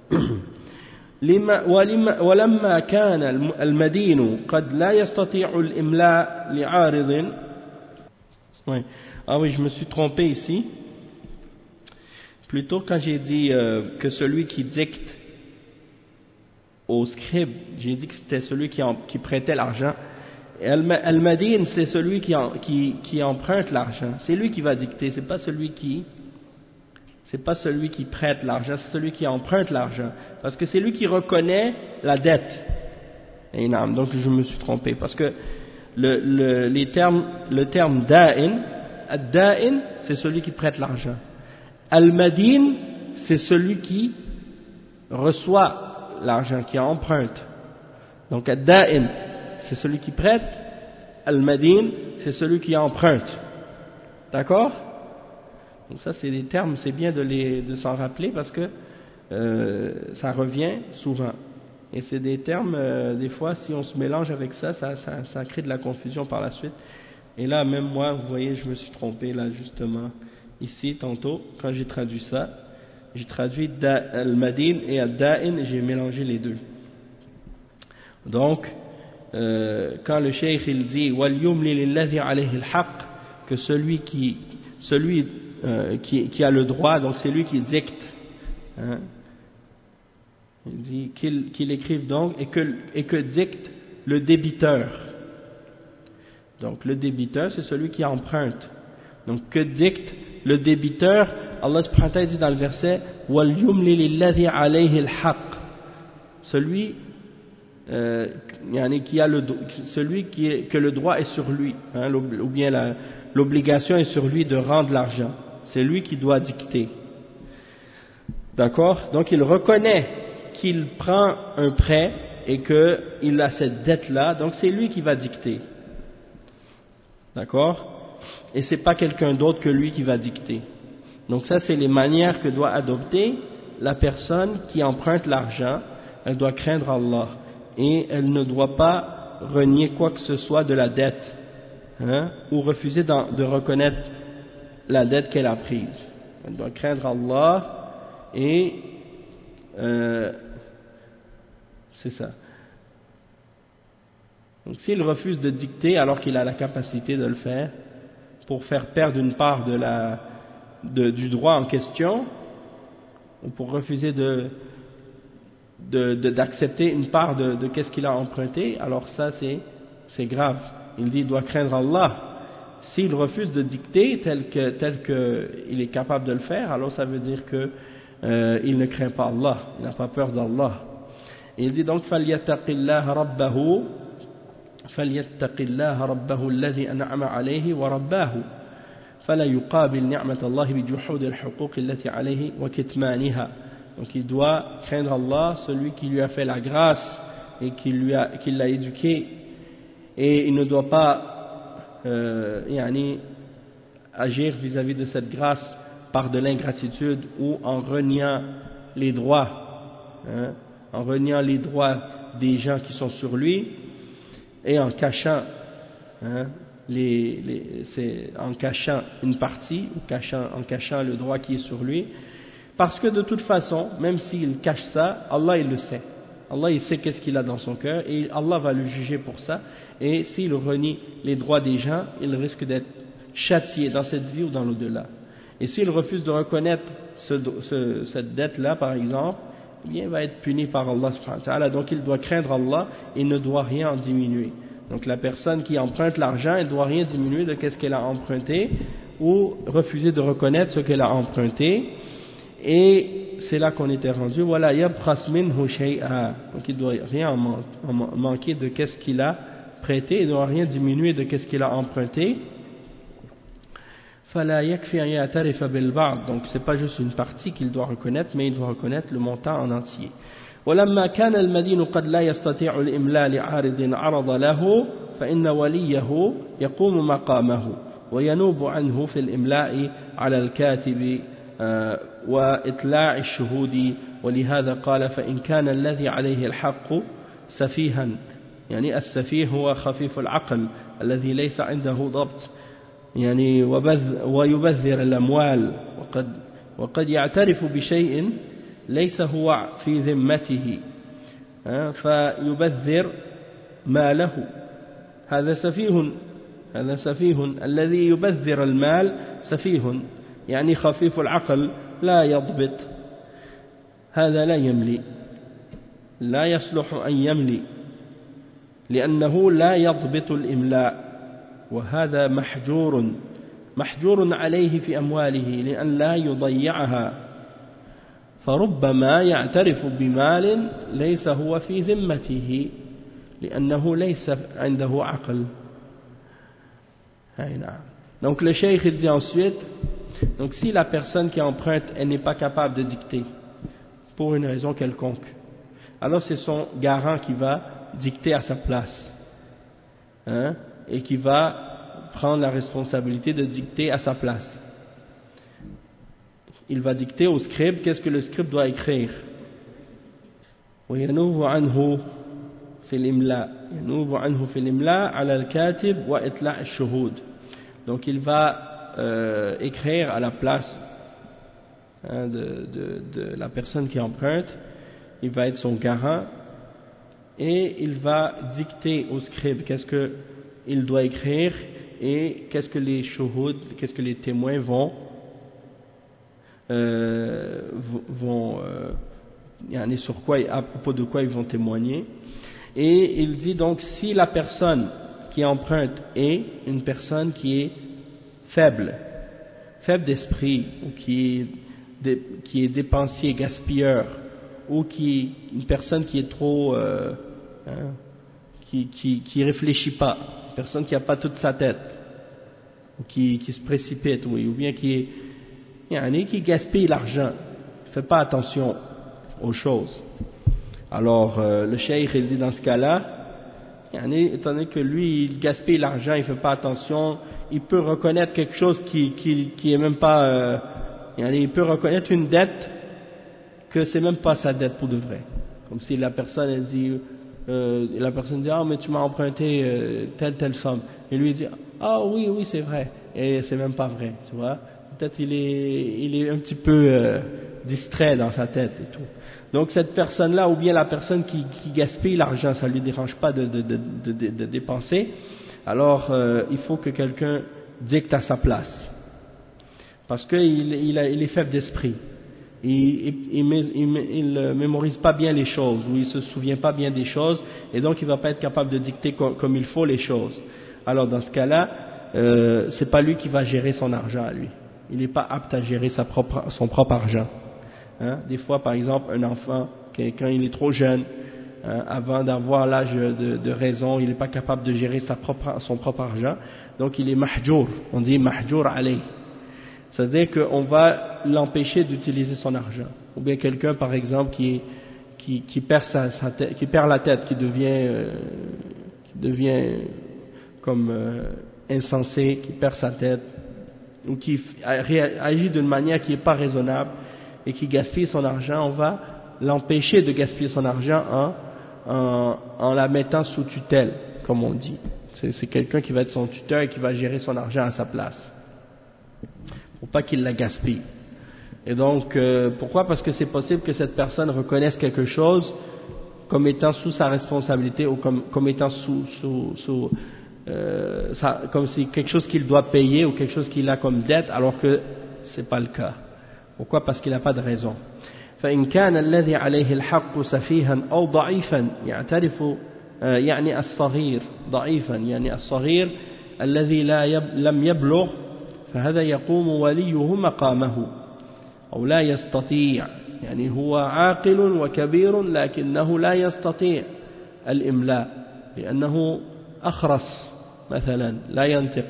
ولما كان المدين قد لا يستطيع الإملاء لعارض. Ah oui, je me suis trompé ici. Plutôt quand j'ai dit euh, que celui qui dicte au scribe, j'ai dit que c'était celui qui, en, qui prêtait l'argent. Al-Madin, c'est celui qui, en, qui, qui emprunte l'argent. C'est lui qui va dicter, c'est pas celui qui, c'est pas celui qui prête l'argent, c'est celui qui emprunte l'argent. Parce que c'est lui qui reconnaît la dette. Et non, donc je me suis trompé parce que le, le, les termes, le terme da'in, ad-da'in, c'est celui qui prête l'argent. Al-Madin, c'est celui qui reçoit l'argent, qui emprunte. Donc ad-da'in, c'est celui qui prête, al-madin, c'est celui qui emprunte. D'accord? Donc ça c'est des termes, c'est bien de, les, de s'en rappeler parce que euh, ça revient souvent. Et c'est des termes, euh, des fois si on se mélange avec ça, ça, ça, ça crée de la confusion par la suite. Et là même moi, vous voyez, je me suis trompé là justement, ici tantôt, quand j'ai traduit ça. J'ai traduit al-madin et al-da'in et j'ai mélangé les deux. Donc, euh, quand le cheikh il dit wal-yumli lilladhi alayhi al-haqq, que celui qui, celui euh, qui, qui a le droit, donc c'est lui qui dicte, hein, il dit qu'il, qu'il écrive donc et que, et que dicte le débiteur. Donc le débiteur c'est celui qui emprunte. Donc que dicte le débiteur? Allah subhanahu wa ta'ala dit dans le verset wal yumli lilladhi alayhi al-haqq, celui euh, qui a le celui qui est, que le droit est sur lui, hein, ou bien la, l'obligation est sur lui de rendre l'argent, c'est lui qui doit dicter. D'accord? Donc il reconnaît qu'il prend un prêt et qu'il a cette dette là, donc c'est lui qui va dicter. D'accord? Et c'est pas quelqu'un d'autre que lui qui va dicter. Donc ça, c'est les manières que doit adopter la personne qui emprunte l'argent. Elle doit craindre Allah et elle ne doit pas renier quoi que ce soit de la dette, hein, ou refuser de reconnaître la dette qu'elle a prise. Elle doit craindre Allah et euh, c'est ça. Donc s'il refuse de dicter alors qu'il a la capacité de le faire pour faire perdre une part de la, de, du droit en question, ou pour refuser de, de, de, d'accepter une part de, de qu'est-ce qu'il a emprunté, alors ça c'est, c'est grave. Il dit il doit craindre Allah. S'il refuse de dicter tel que tel que il est capable de le faire, alors ça veut dire que euh, il ne craint pas Allah, il n'a pas peur d'Allah. Et il dit donc فَلْيَتَّقِ اللَّهَ رَبَّهُ فَلْيَتَّقِ اللَّهَ رَبَّهُ الَّذِي أَنْعَمَ عَلَيْهِ وَرَبَّاهُ فَلَا يُقَابِلْ نِعْمَةَ اللَّهِ بِجُحُودِ الْحُقُوقِ الَّتِي عَلَيْهِ وَكِتْمَانِهَا. Donc il doit craindre Allah, celui qui lui a fait la grâce et qui lui a qui l'a éduqué, et il ne doit pas Euh, yani, agir vis-à-vis de cette grâce par de l'ingratitude ou en reniant les droits, hein, en reniant les droits des gens qui sont sur lui et en cachant, hein, les, les, c'est, en cachant une partie ou cachant, en cachant le droit qui est sur lui, parce que de toute façon, même s'il cache ça, Allah il le sait. Allah il sait qu'est-ce qu'il a dans son cœur et Allah va le juger pour ça, et s'il renie les droits des gens, il risque d'être châtié dans cette vie ou dans l'au-delà. Et s'il refuse de reconnaître ce, ce, cette dette-là par exemple, eh bien, il va être puni par Allah subhanahu wa ta'ala. Donc il doit craindre Allah et ne doit rien en diminuer. Donc la personne qui emprunte l'argent, elle ne doit rien diminuer de qu'est-ce qu'elle a emprunté ou refuser de reconnaître ce qu'elle a emprunté. Et c'est là qu'on était rendu. Voilà, yabkhas minhu shay'a. Donc il ne doit rien manquer de qu'est-ce qu'il a prêté, il ne doit rien diminuer de qu'est-ce qu'il a emprunté. Fala yakfi an ya'tarifa bil ba'd. Donc c'est pas juste une partie qu'il doit reconnaître, mais il doit reconnaître le montant en entier. ولما كان المدين قد لا يستطيع الإملاء لعارض عرض له فإن وليه يقوم مقامه وينوب عنه في الإملاء على الكاتب وإطلاع الشهود. ولهذا قال فإن كان الذي عليه الحق سفيها، يعني السفيه هو خفيف العقل الذي ليس عنده ضبط، يعني ويبذر الأموال وقد وقد يعترف بشيء ليس هو في ذمته فيبذر ماله، هذا سفيه هذا سفيه الذي يبذر المال سفيه، يعني خفيف العقل لا يضبط، هذا لا يملي، لا يصلح أن يملي لأنه لا يضبط الإملاء، وهذا محجور محجور عليه في أمواله لأن لا يضيعها، فربما يعترف بمال ليس هو في ذمته لأنه ليس عنده عقل. Donc le cheikh dit ensuite, donc si la personne qui emprunte elle n'est pas capable de dicter pour une raison quelconque, alors c'est son garant qui va dicter à sa place, hein, et qui va prendre la responsabilité de dicter à sa place. Il va dicter au scribe qu'est-ce que le scribe doit écrire. وينوب عنه في الإملاء ينوب عنه في الإملاء على الكاتب وإطلاع الشهود. Donc il va euh, écrire à la place, hein, de, de, de la personne qui emprunte, il va être son garant et il va dicter au scribe qu'est-ce qu'il doit écrire et qu'est-ce que les shuhud, qu'est-ce que les témoins vont euh, vont euh, sur quoi, à propos de quoi ils vont témoigner. Et il dit donc si la personne qui emprunte est une personne qui est faible, faible d'esprit, ou qui est, de, qui est dépensier, gaspilleur, ou qui une personne qui est trop, euh, hein, qui, qui, qui réfléchit pas, une personne qui n'a pas toute sa tête, ou qui, qui se précipite, oui, ou bien qui est, yani, qui gaspille l'argent, ne fait pas attention aux choses. Alors euh, le cheikh il dit dans ce cas-là, étant donné que lui il gaspille l'argent, il ne fait pas attention, il peut reconnaître quelque chose qui qui, qui est même pas euh, Il peut reconnaître une dette que c'est même pas sa dette pour de vrai. Comme si la personne elle dit, euh, la personne dit ah mais tu m'as emprunté euh, telle telle somme, et lui dit ah oui oui c'est vrai, et c'est même pas vrai, tu vois. Peut-être il est il est un petit peu euh, distrait dans sa tête et tout. Donc cette personne-là, ou bien la personne qui, qui gaspille l'argent, ça lui dérange pas de, de, de, de, de, de dépenser. Alors euh, il faut que quelqu'un dicte à sa place, parce qu'il il, il est faible d'esprit. Il, il, il, il, il mémorise pas bien les choses, ou il se souvient pas bien des choses, et donc il va pas être capable de dicter comme, comme il faut les choses. Alors dans ce cas-là, euh, c'est pas lui qui va gérer son argent à lui. Il n'est pas apte à gérer sa propre, son propre argent. Hein? Des fois, par exemple, un enfant, quand il est trop jeune, hein, avant d'avoir l'âge de, de raison, il n'est pas capable de gérer sa propre, son propre argent, donc il est mahjour. On dit mahjour alayh. C'est-à-dire qu'on va l'empêcher d'utiliser son argent. Ou bien quelqu'un, par exemple, qui, qui, qui, perd sa, sa tête, qui perd la tête, qui devient, euh, qui devient comme euh, insensé, qui perd sa tête, ou qui agit d'une manière qui n'est pas raisonnable et qui gaspille son argent, on va l'empêcher de gaspiller son argent en, en, en la mettant sous tutelle, comme on dit. C'est, c'est quelqu'un qui va être son tuteur et qui va gérer son argent à sa place, pour pas qu'il la gaspille. Et donc, euh, pourquoi? Parce que c'est possible que cette personne reconnaisse quelque chose comme étant sous sa responsabilité, ou comme, comme étant sous, sous, sous euh, ça, comme si quelque chose qu'il doit payer ou quelque chose qu'il a comme dette, alors que c'est pas le cas. Pourquoi? Parce qu'il n'a pas de raison. فإن كان الذي عليه الحق سفيها أو ضعيفا يعترف يعني الصغير ضعيفا يعني الصغير الذي لا يب لم يبلغ فهذا يقوم وليه مقامه أو لا يستطيع يعني هو عاقل وكبير لكنه لا يستطيع الإملاء لأنه أخرس مثلا لا ينطق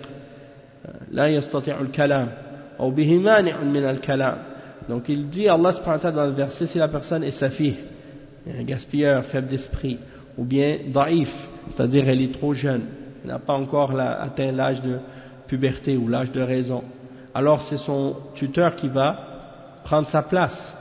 لا يستطيع الكلام أو به مانع من الكلام. Donc il dit, Allah subhanahu wa ta'ala dans le verset, si la personne est safih, un gaspilleur, faible d'esprit, ou bien daïf, c'est-à-dire elle est trop jeune, elle n'a pas encore la, atteint l'âge de puberté ou l'âge de raison, alors c'est son tuteur qui va prendre sa place.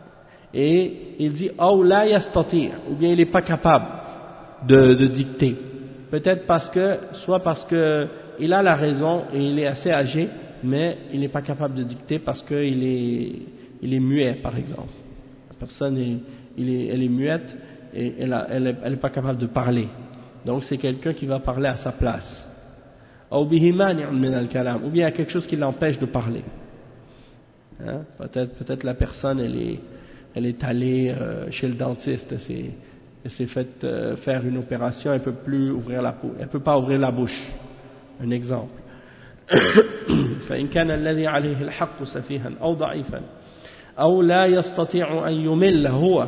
Et il dit, ou la yastati, ou bien il n'est pas capable de, de dicter. Peut-être parce que, soit parce que il a la raison et il est assez âgé, mais il n'est pas capable de dicter parce qu'il est, il est muet, par exemple. La personne, est, il est, elle est muette et elle n'est elle elle pas capable de parler. Donc c'est quelqu'un qui va parler à sa place. Ou bien il y a quelque chose qui l'empêche de parler. Hein? Peut-être, peut-être la personne, elle est, elle est allée euh, chez le dentiste, elle s'est, elle s'est fait euh, faire une opération, elle ne peut plus ouvrir la bouche, elle peut pas ouvrir la bouche. Un exemple. فإن كان الذي عليه الحق سفيها أو ضعيفا أو لا يستطيع أن يمل هو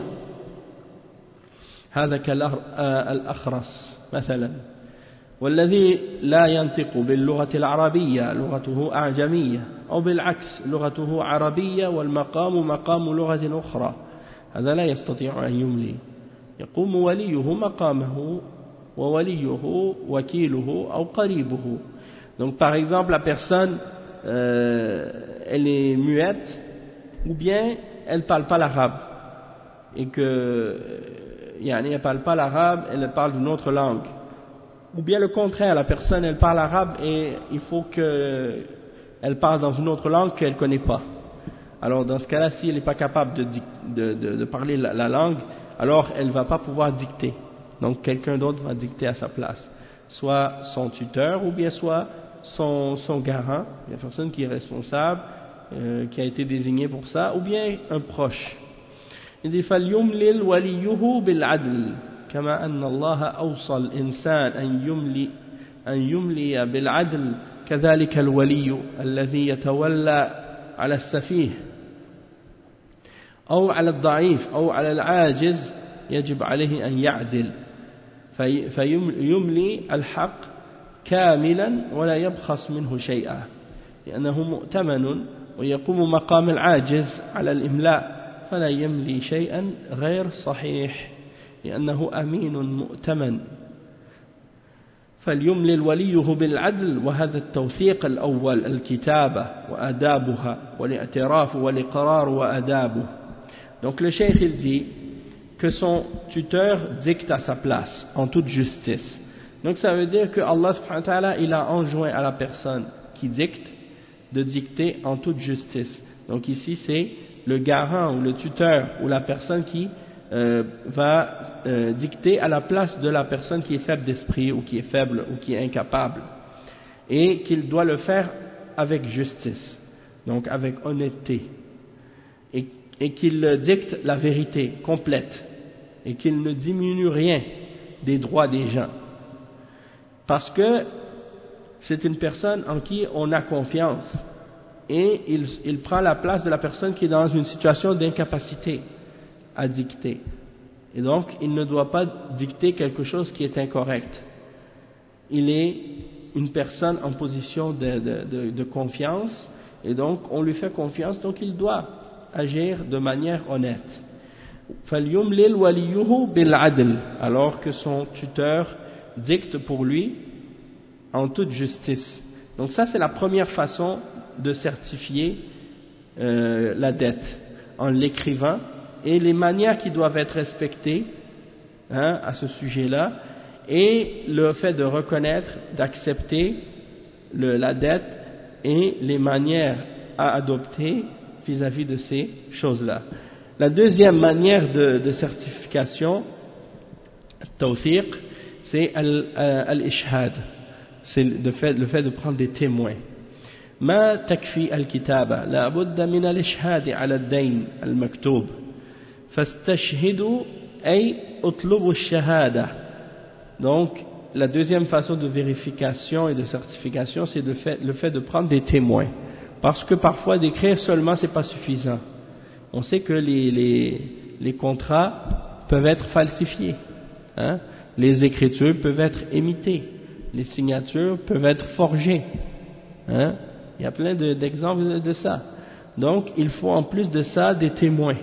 هذا كالأخرس مثلا والذي لا ينطق باللغة العربية لغته أعجمية أو بالعكس لغته عربية والمقام مقام لغة أخرى هذا لا يستطيع أن يملي يقوم وليه مقامه ووليه وكيله أو قريبه. Donc par exemple la personne euh, elle est muette ou bien elle ne parle pas l'arabe et que yani, elle ne parle pas l'arabe, elle parle d'une autre langue, ou bien le contraire, la personne elle parle arabe et il faut qu'elle parle dans une autre langue qu'elle ne connaît pas. Alors dans ce cas-là, si elle n'est pas capable de, de, de, de parler la, la langue, alors elle ne va pas pouvoir dicter, donc quelqu'un d'autre va dicter à sa place, soit son tuteur ou bien soit Son, son garant, la personne qui est responsable, euh, qui a été désigné pour ça, ou bien un proche. Il dit فَلْيُمْلِلْ وَلِيُّهُ بِالْعَدْلِ كما أن الله أوصى الإنسان أن يملي أن يملي بالعدل كذلك الولي الذي يتولى على السفيه أو على الضعيف أو على العاجز يجب عليه أن يعدل فيملي الحق كاملا ولا يبخس منه شيئا لأنه مؤتمن ويقوم مقام العاجز على الإملاء فلا يملي شيئا غير صحيح لأنه أمين مؤتمن فليملل وليه بالعدل وهذا التوثيق الأول الكتابة وآدابها والاعتراف والإقرار وآدابه. Donc le cheikh il dit que son tuteur dicte à sa place en toute justice. Donc ça veut dire que Allah subhanahu wa ta'ala il a enjoint à la personne qui dicte de dicter en toute justice. Donc ici c'est le garant ou le tuteur ou la personne qui euh, va euh, dicter à la place de la personne qui est faible d'esprit ou qui est faible ou qui est incapable, et qu'il doit le faire avec justice, donc avec honnêteté, et, et qu'il dicte la vérité complète et qu'il ne diminue rien des droits des gens, parce que c'est une personne en qui on a confiance et il, il prend la place de la personne qui est dans une situation d'incapacité à dicter, et donc il ne doit pas dicter quelque chose qui est incorrect. Il est une personne en position de, de, de, de confiance, et donc on lui fait confiance, donc il doit agir de manière honnête. فَلْيُمْلِلْ وَلِيُّهُ بِالْعَدْلِ, alors que son tuteur dicte pour lui en toute justice. Donc ça c'est la première façon de certifier euh, la dette, en l'écrivant, et les manières qui doivent être respectées hein, à ce sujet-là, et le fait de reconnaître, d'accepter le, la dette et les manières à adopter vis-à-vis de ces choses-là. La deuxième manière de, de certification, tawfiq, c'est al-ishhad, c'est le fait, le fait de prendre des témoins. ما تكفي الكتابة لا بد من الإشهاد على الدين المكتوب فاستشهدوا أي اطلبوا الشهادة. Donc la deuxième façon de vérification et de certification, c'est le fait, le fait de prendre des témoins, parce que parfois d'écrire seulement c'est pas suffisant. On sait que les, les, les contrats peuvent être falsifiés, hein? Les écritures peuvent être imitées, les signatures peuvent être forgées, hein? Il y a plein de, d'exemples de, de ça. Donc il faut en plus de ça des témoins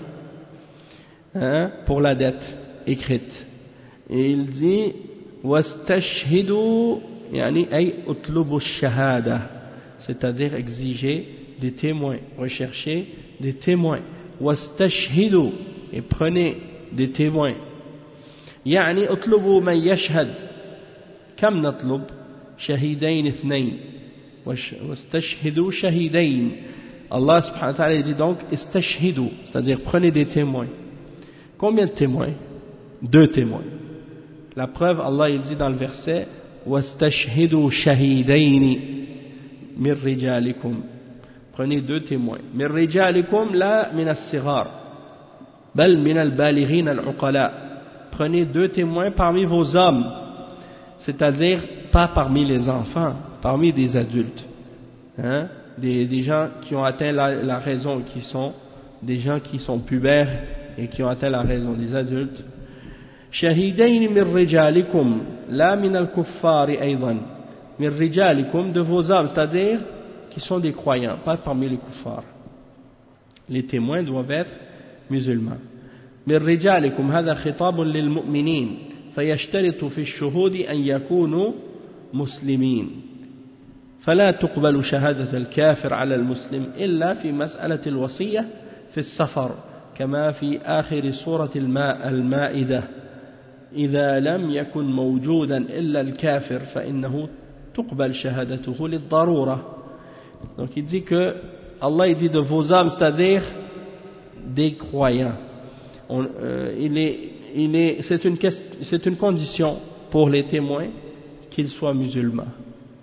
hein, pour la dette écrite. Et il dit وَاسْتَشْهِدُوا يعني أي اطلبوا الشهادة, c'est-à-dire exiger des témoins, rechercher des témoins. وَاسْتَشْهِدُوا, et prenez des témoins. يعني اطلبوا من يشهد. كم نطلب؟ شهيدين اثنين. وَاسْتَشْهِدُوا شَهِيدَيْنِ. Allah subhanahu wa ta'ala dit donc istashhidu, c'est-à-dire prenez des témoins. Combien de témoins? Deux témoins. La preuve, Allah il dit dans le verset وَاسْتَشْهِدُوا شَهِيدَيْنِ مِنْ رِجَالِكُمْ. Prenez deux témoins. مِنْ رِجَالِكُمْ لا من الصغار بل من البالغين العقلاء. Prenez deux témoins parmi vos hommes, c'est-à-dire pas parmi les enfants, parmi des adultes, hein, des, des gens qui ont atteint la, la raison, qui sont des gens qui sont pubères et qui ont atteint la raison, des adultes. شهيدين من رجالكم لا من الكفار أيضا. من رجالكم, de vos hommes, c'est-à-dire qui sont des croyants, pas parmi les kuffars. Les témoins doivent être musulmans. من رجالكم هذا خطاب للمؤمنين فيشترط في الشهود أن يكونوا مسلمين فلا تقبل شهادة الكافر على المسلم إلا في مسألة الوصية في السفر كما في آخر سورة الماء المائدة إذا لم يكن موجودا إلا الكافر فإنه تقبل شهادته للضرورة. Donc il dit que Allah il dit de vos hommes, c'est-à-dire des croyants. On, euh, il est, il est, c'est une question, c'est une condition pour les témoins qu'ils soient musulmans.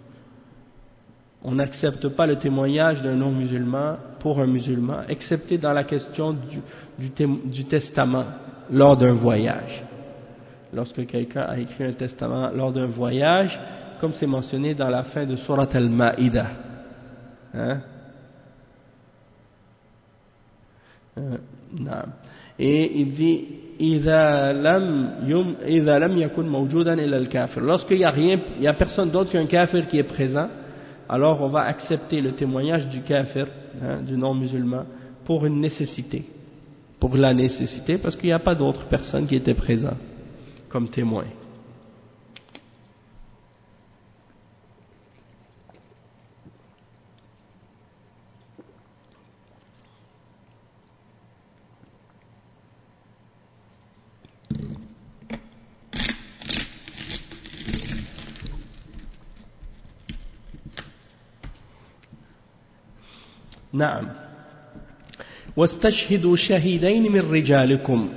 On n'accepte pas le témoignage d'un non-musulman pour un musulman, excepté dans la question du, du, témo, du testament lors d'un voyage. Lorsque quelqu'un a écrit un testament lors d'un voyage, comme c'est mentionné dans la fin de Surat al-Ma'idah. Hein? Euh, non. Et il dit إذا لم يم إذا لم يكن موجودا إلا الكافر. Lorsqu'il n'y a rien, il n'y a personne d'autre qu'un kafir qui est présent, alors on va accepter le témoignage du kafir, hein, du non-musulman, pour une nécessité, pour la nécessité, parce qu'il n'y a pas d'autres personnes qui étaient présentes comme témoins. نعم واستشهدوا شهيدين من رجالكم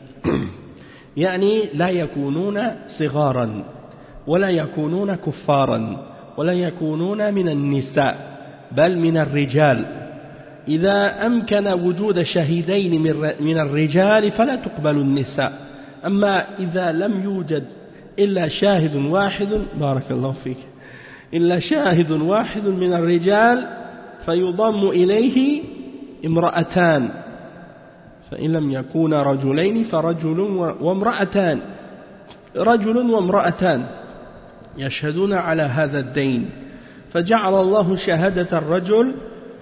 يعني لا يكونون صغارا ولا يكونون كفارا ولا يكونون من النساء بل من الرجال إذا أمكن وجود شهيدين من الرجال فلا تقبل النساء أما إذا لم يوجد إلا شاهد واحد بارك الله فيك إلا شاهد واحد من الرجال فيضم إليه امرأتان فإن لم يكون رجلين فرجل وامرأتان رجل وامرأتان يشهدون على هذا الدين فجعل الله شهادة الرجل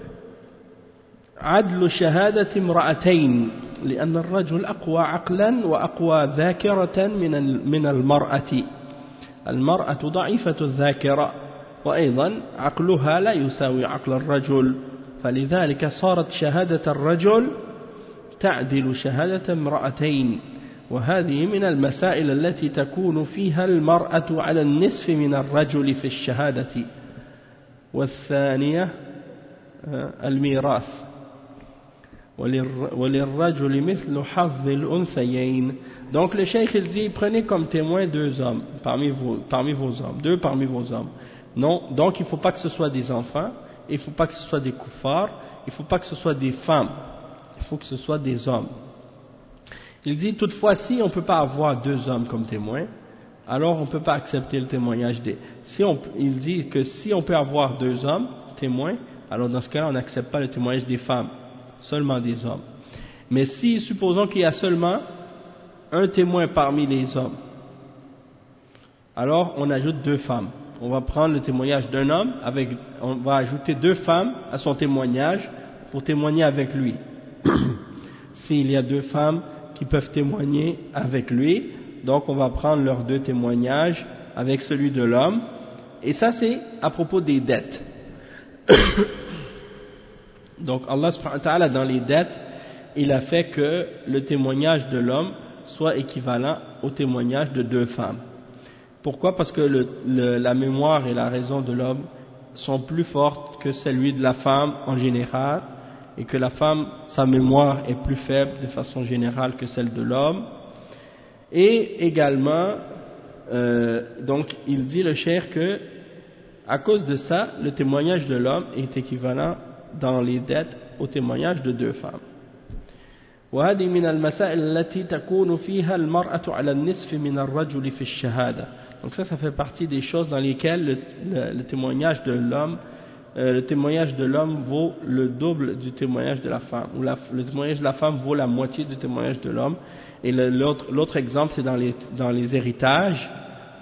عدل شهادة امرأتين لأن الرجل أقوى عقلا وأقوى ذاكرة من من المرأة المرأة ضعيفة الذاكرة وأيضا عقلها لا يساوي عقل الرجل فلذلك صارت شهادة الرجل تعدل شهادة امرأتين وهذه من المسائل التي تكون فيها المرأة على النصف من الرجل في الشهادة والثانية الميراث وللرجل مثل حظ الأنثيين. Donc le cheikh il dit prenez comme témoin deux hommes parmi vos, parmi vos hommes, deux parmi vos hommes. Non, donc il ne faut pas que ce soit des enfants, il ne faut pas que ce soit des kuffars, il ne faut pas que ce soit des femmes, il faut que ce soit des hommes. Il dit toutefois si on ne peut pas avoir deux hommes comme témoins, alors on ne peut pas accepter le témoignage des... Si on, il dit que si on peut avoir deux hommes témoins, alors dans ce cas-là on n'accepte pas le témoignage des femmes, seulement des hommes. Mais si, supposons qu'il y a seulement un témoin parmi les hommes, alors on ajoute deux femmes. On va prendre le témoignage d'un homme, avec, on va ajouter deux femmes à son témoignage pour témoigner avec lui. S'il y a deux femmes qui peuvent témoigner avec lui, donc on va prendre leurs deux témoignages avec celui de l'homme. Et ça c'est à propos des dettes. Donc Allah subhanahu wa ta'ala dans les dettes, il a fait que le témoignage de l'homme soit équivalent au témoignage de deux femmes. Pourquoi? Parce que le, le, la mémoire et la raison de l'homme sont plus fortes que celui de la femme en général, et que la femme, sa mémoire est plus faible de façon générale que celle de l'homme. Et également, euh, donc il dit le cheikh que à cause de ça, le témoignage de l'homme est équivalent dans les dettes au témoignage de deux femmes. وهذه من المسائل التي تكون فيها المرأة على النصف من الرجل في الشهادة. Donc ça, ça fait partie des choses dans lesquelles le, le, le témoignage de l'homme, euh, le témoignage de l'homme vaut le double du témoignage de la femme, ou la, le témoignage de la femme vaut la moitié du témoignage de l'homme. Et le, l'autre, l'autre exemple, c'est dans les, dans les héritages.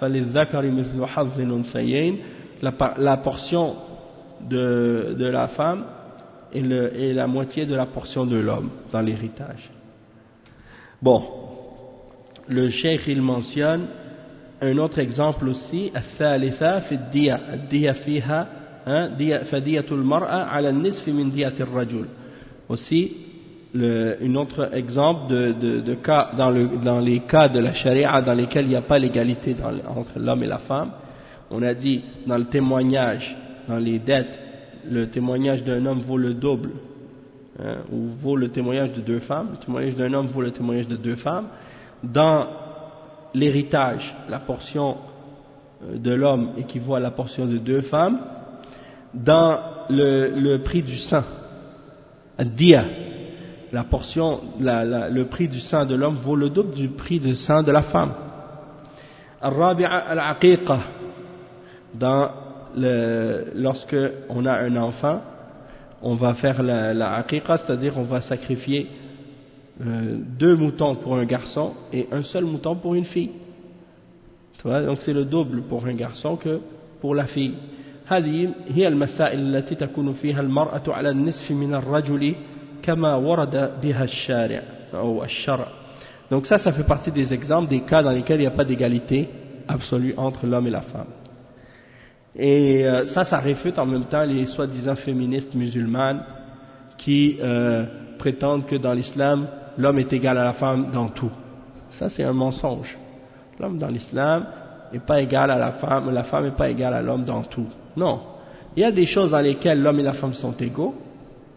La, la portion de, de la femme et, le, et la moitié de la portion de l'homme dans l'héritage. Bon, le cheikh il mentionne un autre exemple aussi, الثالثة في الدية الدية فيها فدية المرأة على النصف من دية الرجل. Aussi, le, un autre exemple de, de, de cas dans, le, dans les cas de la charia dans lesquels il n'y a pas l'égalité dans, entre l'homme et la femme. On a dit dans le témoignage, dans les dettes, le témoignage d'un homme vaut le double, hein, ou vaut le témoignage de deux femmes. Le témoignage d'un homme vaut le témoignage de deux femmes. Dans l'héritage, la portion de l'homme équivaut à la portion de deux femmes. Dans le, le prix du sang, ad-diya, la portion, la, la, le prix du sang de l'homme vaut le double du prix du sang de la femme. Al-rabi'a al-aqiqa, dans le, lorsque on a un enfant, on va faire la, la aqiqa, c'est-à-dire on va sacrifier euh, deux moutons pour un garçon et un seul mouton pour une fille. Tu vois, donc c'est le double pour un garçon que pour la fille. هذه هي المسائل التي تكون فيها المرأة على النصف من الرجل كما ورد بها الشارع أو الشرع. Donc ça, ça fait partie des exemples des cas dans lesquels il n'y a pas d'égalité absolue entre l'homme et la femme. Et euh, ça, ça réfute en même temps les soi-disant féministes musulmanes qui euh, prétendent que dans l'islam, l'homme est égal à la femme dans tout. Ça, c'est un mensonge. L'homme dans l'islam n'est pas égal à la femme, la femme n'est pas égale à l'homme dans tout. Non. Il y a des choses dans lesquelles l'homme et la femme sont égaux,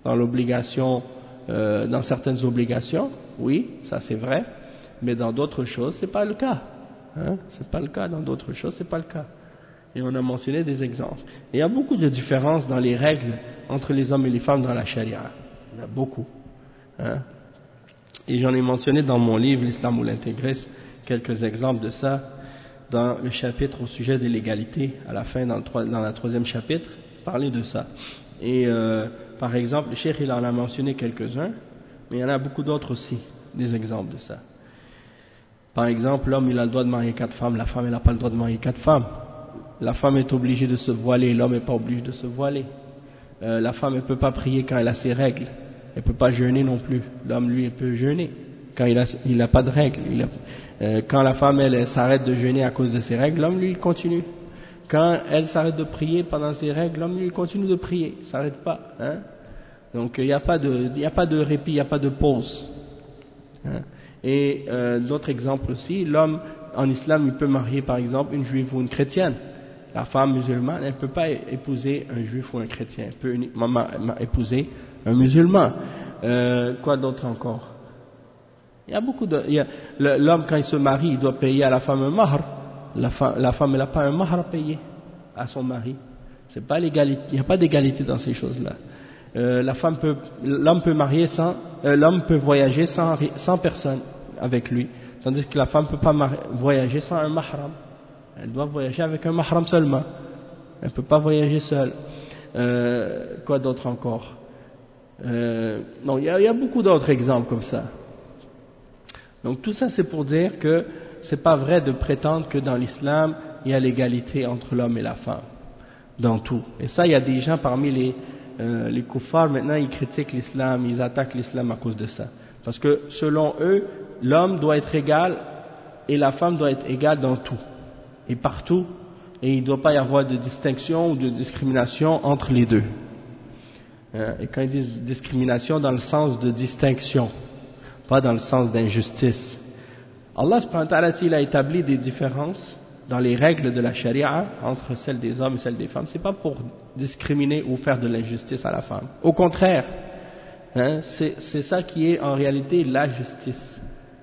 dans l'obligation, euh, dans certaines obligations, oui, ça c'est vrai, mais dans d'autres choses, c'est pas le cas. Hein, c'est pas le cas, dans d'autres choses, c'est pas le cas. Et on a mentionné des exemples. Et il y a beaucoup de différences dans les règles entre les hommes et les femmes dans la charia. Il y en a beaucoup. Hein. Et j'en ai mentionné dans mon livre, l'Islam ou l'intégrisme, quelques exemples de ça, dans le chapitre au sujet de l'égalité, à la fin, dans le, dans le troisième chapitre, parler de ça. Et euh, par exemple, le cheikh il en a mentionné quelques-uns, mais il y en a beaucoup d'autres aussi, des exemples de ça. Par exemple, l'homme il a le droit de marier quatre femmes, la femme elle n'a pas le droit de marier quatre femmes. La femme est obligée de se voiler, l'homme n'est pas obligé de se voiler. Euh, la femme ne peut pas prier quand elle a ses règles, elle ne peut pas jeûner non plus. L'homme lui il peut jeûner quand il a, il n'a pas de règles. Il a, euh, quand la femme elle, elle s'arrête de jeûner à cause de ses règles, l'homme lui il continue. Quand elle s'arrête de prier pendant ses règles, l'homme lui il continue de prier, il ne s'arrête pas. Hein. Donc il n'y a pas de, il n'y a pas de répit, il n'y a pas de pause. Hein. Et euh, d'autres exemples aussi, l'homme en islam il peut marier par exemple une juive ou une chrétienne. La femme musulmane elle ne peut pas épouser un juif ou un chrétien, elle peut uniquement épouser un musulman. Euh, quoi d'autre encore? Il y a beaucoup de, il y a, l'homme quand il se marie il doit payer à la femme un mahr. La femme, la femme elle n'a pas un mahr à payer à son mari. C'est pas l'égalité, il n'y a pas d'égalité dans ces choses-là. Euh, la femme peut, l'homme peut marier sans, euh, l'homme peut voyager sans, sans personne avec lui, tandis que la femme ne peut pas voyager sans un mahram. Elle doit voyager avec un mahram seulement. Elle ne peut pas voyager seule. Euh, quoi d'autre encore? Euh, non, il y, y a beaucoup d'autres exemples comme ça. Donc tout ça c'est pour dire que c'est pas vrai de prétendre que dans l'islam il y a l'égalité entre l'homme et la femme dans tout. Et ça il y a des gens parmi les euh, les kuffars maintenant ils critiquent l'islam, ils attaquent l'islam à cause de ça. Parce que selon eux l'homme doit être égal et la femme doit être égale dans tout et partout, et il ne doit pas y avoir de distinction ou de discrimination entre les deux. Et quand ils disent discrimination dans le sens de distinction, pas dans le sens d'injustice. Allah subhanahu wa ta'ala, s'il a établi des différences dans les règles de la charia entre celles des hommes et celles des femmes, c'est pas pour discriminer ou faire de l'injustice à la femme. Au contraire, hein, c'est, c'est ça qui est en réalité la justice.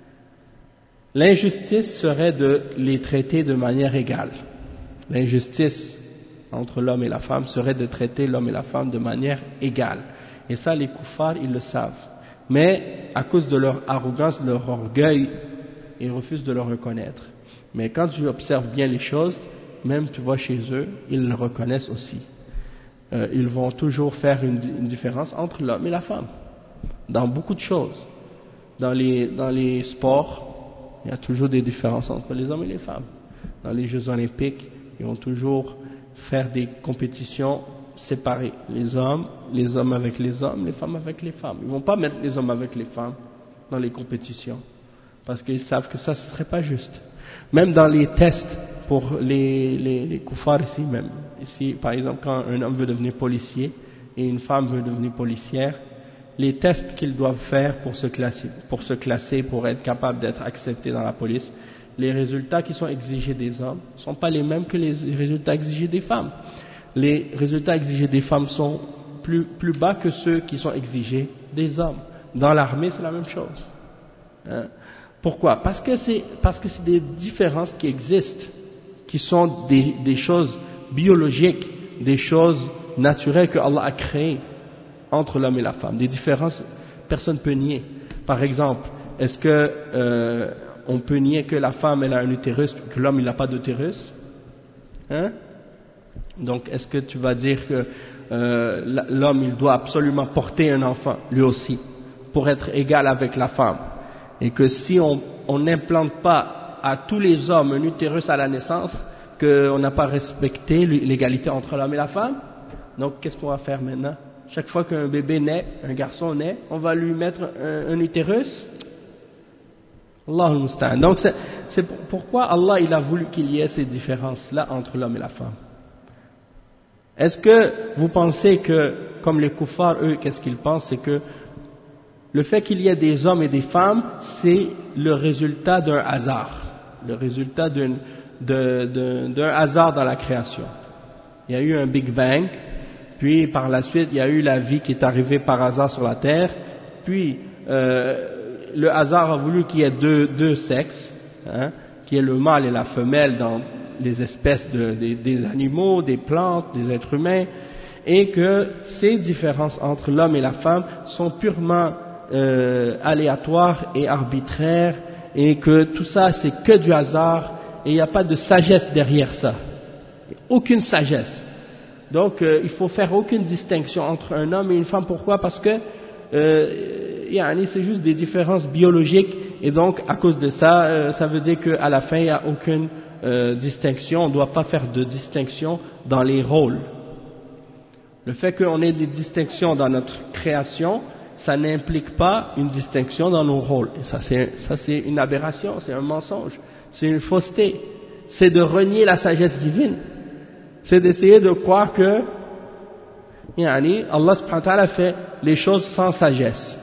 L'injustice serait de les traiter de manière égale. L'injustice entre l'homme et la femme serait de traiter l'homme et la femme de manière égale. Et ça, les kuffars, ils le savent. Mais à cause de leur arrogance, de leur orgueil, ils refusent de le reconnaître. Mais quand tu observes bien les choses, même tu vois chez eux, ils le reconnaissent aussi. Euh, ils vont toujours faire une, une différence entre l'homme et la femme, dans beaucoup de choses. Dans les, dans les sports, il y a toujours des différences entre les hommes et les femmes. Dans les Jeux Olympiques, ils vont toujours faire des compétitions séparées. Les hommes, les hommes avec les hommes, les femmes avec les femmes. Ils ne vont pas mettre les hommes avec les femmes dans les compétitions, parce qu'ils savent que ça ne serait pas juste. Même dans les tests pour les, les, les kuffars ici même. Ici, par exemple, quand un homme veut devenir policier et une femme veut devenir policière, les tests qu'ils doivent faire pour se classer, pour se classer, pour être capable d'être accepté dans la police, les résultats qui sont exigés des hommes ne sont pas les mêmes que les résultats exigés des femmes. Les résultats exigés des femmes sont plus, plus bas que ceux qui sont exigés des hommes. Dans l'armée, c'est la même chose. Hein? Pourquoi? Parce que c'est, parce que c'est des différences qui existent, qui sont des, des choses biologiques, des choses naturelles que Allah a créées entre l'homme et la femme. Des différences, personne ne peut nier. Par exemple, est-ce que euh, on peut nier que la femme elle a un utérus, que l'homme il n'a pas d'utérus? Hein? Donc, est-ce que tu vas dire que euh, l'homme il doit absolument porter un enfant, lui aussi, pour être égal avec la femme? Et que si on n'implante pas à tous les hommes un utérus à la naissance, qu'on n'a pas respecté l'égalité entre l'homme et la femme? Donc, qu'est-ce qu'on va faire maintenant? Chaque fois qu'un bébé naît, un garçon naît, on va lui mettre un, un utérus? Allahul Musta'an. Donc, c'est, c'est pourquoi Allah il a voulu qu'il y ait ces différences-là entre l'homme et la femme. Est-ce que vous pensez que, comme les kuffars, eux, qu'est-ce qu'ils pensent? C'est que le fait qu'il y ait des hommes et des femmes, c'est le résultat d'un hasard. Le résultat d'un, de, de, d'un hasard dans la création. Il y a eu un Big Bang, puis par la suite il y a eu la vie qui est arrivée par hasard sur la terre, puis euh, le hasard a voulu qu'il y ait deux, deux sexes, hein, qu'il y ait le mâle et la femelle dans les espèces de, des, des animaux, des plantes, des êtres humains, et que ces différences entre l'homme et la femme sont purement euh, aléatoires et arbitraires, et que tout ça c'est que du hasard, et il n'y a pas de sagesse derrière ça, aucune sagesse. Donc euh, il faut faire aucune distinction entre un homme et une femme. Pourquoi? Parce que euh, c'est juste des différences biologiques, et donc à cause de ça, euh, ça veut dire qu'à la fin il n'y a aucune euh, distinction, on ne doit pas faire de distinction dans les rôles. Le fait qu'on ait des distinctions dans notre création, ça n'implique pas une distinction dans nos rôles. Et ça c'est, ça c'est une aberration, c'est un mensonge, c'est une fausseté, c'est de renier la sagesse divine, c'est d'essayer de croire que yani, Allah subhanahu wa ta'ala fait les choses sans sagesse.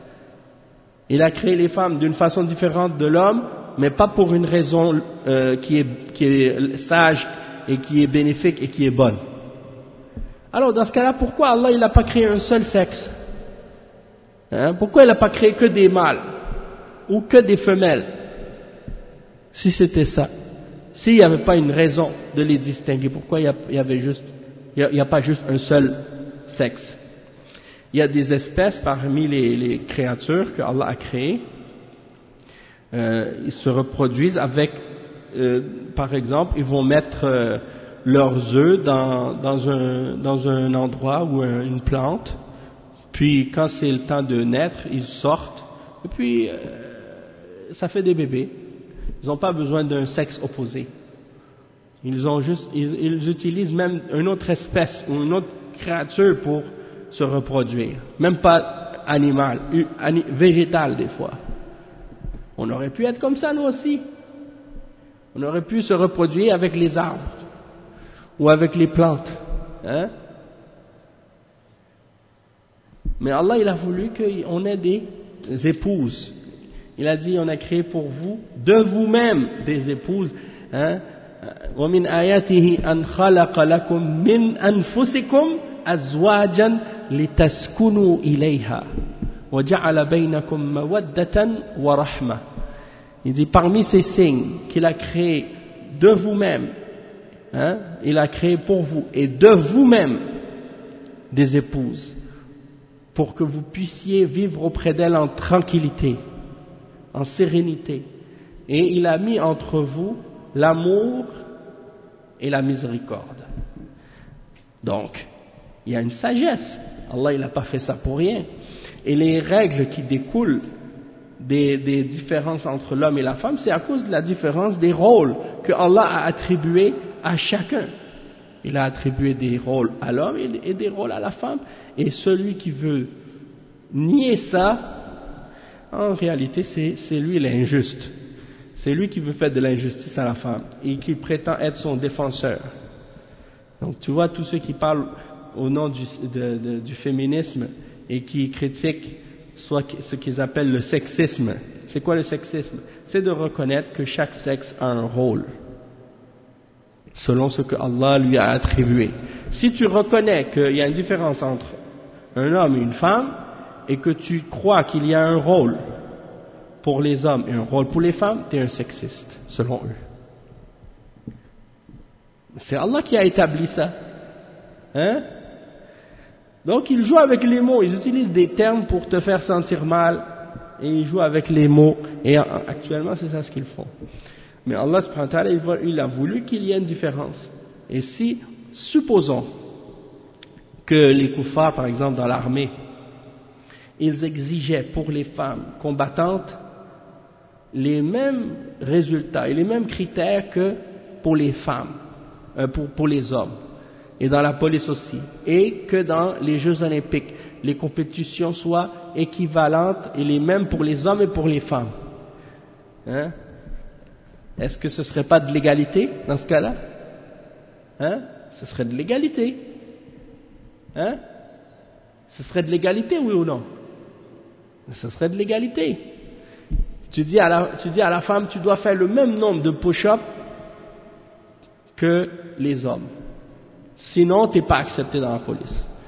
Il a créé les femmes d'une façon différente de l'homme, mais pas pour une raison euh, qui est, qui est sage et qui est bénéfique et qui est bonne. Alors dans ce cas-là, pourquoi Allah il n'a pas créé un seul sexe? Hein? Pourquoi il n'a pas créé que des mâles ou que des femelles? Si c'était ça, s'il n'y avait pas une raison de les distinguer, pourquoi il y avait juste, il n'y a, a pas juste un seul sexe? Il y a des espèces parmi les, les créatures que Allah a créées, euh, ils se reproduisent avec, euh, par exemple, ils vont mettre euh, leurs œufs dans, dans, un, dans un endroit ou un, une plante, puis quand c'est le temps de naître, ils sortent, et puis euh, ça fait des bébés. Ils n'ont pas besoin d'un sexe opposé. Ils ont juste, ils, ils utilisent même une autre espèce ou une autre créature pour se reproduire. Même pas animal, végétal des fois. On aurait pu être comme ça nous aussi. On aurait pu se reproduire avec les arbres ou avec les plantes. Hein? Mais Allah il a voulu qu'on ait des épouses. Il a dit on a créé pour vous de vous-même des épouses. Hein? وَمِنْ آيَاتِهِ أَنْ خَلَقَ لَكُم مِّنْ أَنفُسِكُمْ أَزْوَاجًا لِتَسْكُنُوا إِلَيْهَا وَجَعَلَ بَيْنَكُمْ مَوَدَّةً وَرَحْمَةً. Il dit parmi ces signes qu'il a créé de vous-même, hein, il a créé pour vous et de vous-même des épouses pour que vous puissiez vivre auprès d'elles en tranquillité, en sérénité. Et il a mis entre vous l'amour et la miséricorde. Donc, il y a une sagesse. Allah, il n'a pas fait ça pour rien. Et les règles qui découlent des, des différences entre l'homme et la femme, c'est à cause de la différence des rôles que Allah a attribués à chacun. Il a attribué des rôles à l'homme et des rôles à la femme. Et celui qui veut nier ça, en réalité, c'est, c'est lui l'injuste. C'est lui qui veut faire de l'injustice à la femme et qui prétend être son défenseur. Donc tu vois, tous ceux qui parlent au nom du, de, de, du féminisme et qui critiquent soit ce qu'ils appellent le sexisme. C'est quoi le sexisme? C'est de reconnaître que chaque sexe a un rôle, selon ce que Allah lui a attribué. Si tu reconnais qu'il y a une différence entre un homme et une femme, et que tu crois qu'il y a un rôle pour les hommes et un rôle pour les femmes, tu es un sexiste, selon eux. C'est Allah qui a établi ça. Hein? Donc ils jouent avec les mots, ils utilisent des termes pour te faire sentir mal, et ils jouent avec les mots, et actuellement c'est ça ce qu'ils font. Mais Allah subhanahu wa ta'ala, il a voulu qu'il y ait une différence. Et si, supposons que les kuffars, par exemple dans l'armée, ils exigeaient pour les femmes combattantes les mêmes résultats et les mêmes critères que pour les femmes, euh, pour, pour les hommes, et dans la police aussi, et que dans les Jeux Olympiques, les compétitions soient équivalentes et les mêmes pour les hommes et pour les femmes. Hein? Est-ce que ce ne serait pas de l'égalité dans ce cas-là? Hein? Ce serait de l'égalité. Hein? Ce serait de l'égalité, oui ou non? Ce serait de l'égalité. Tu dis à la, tu dis à la femme, tu dois faire le même nombre de push-ups que les hommes. Sinon, tu n'es pas accepté dans la police.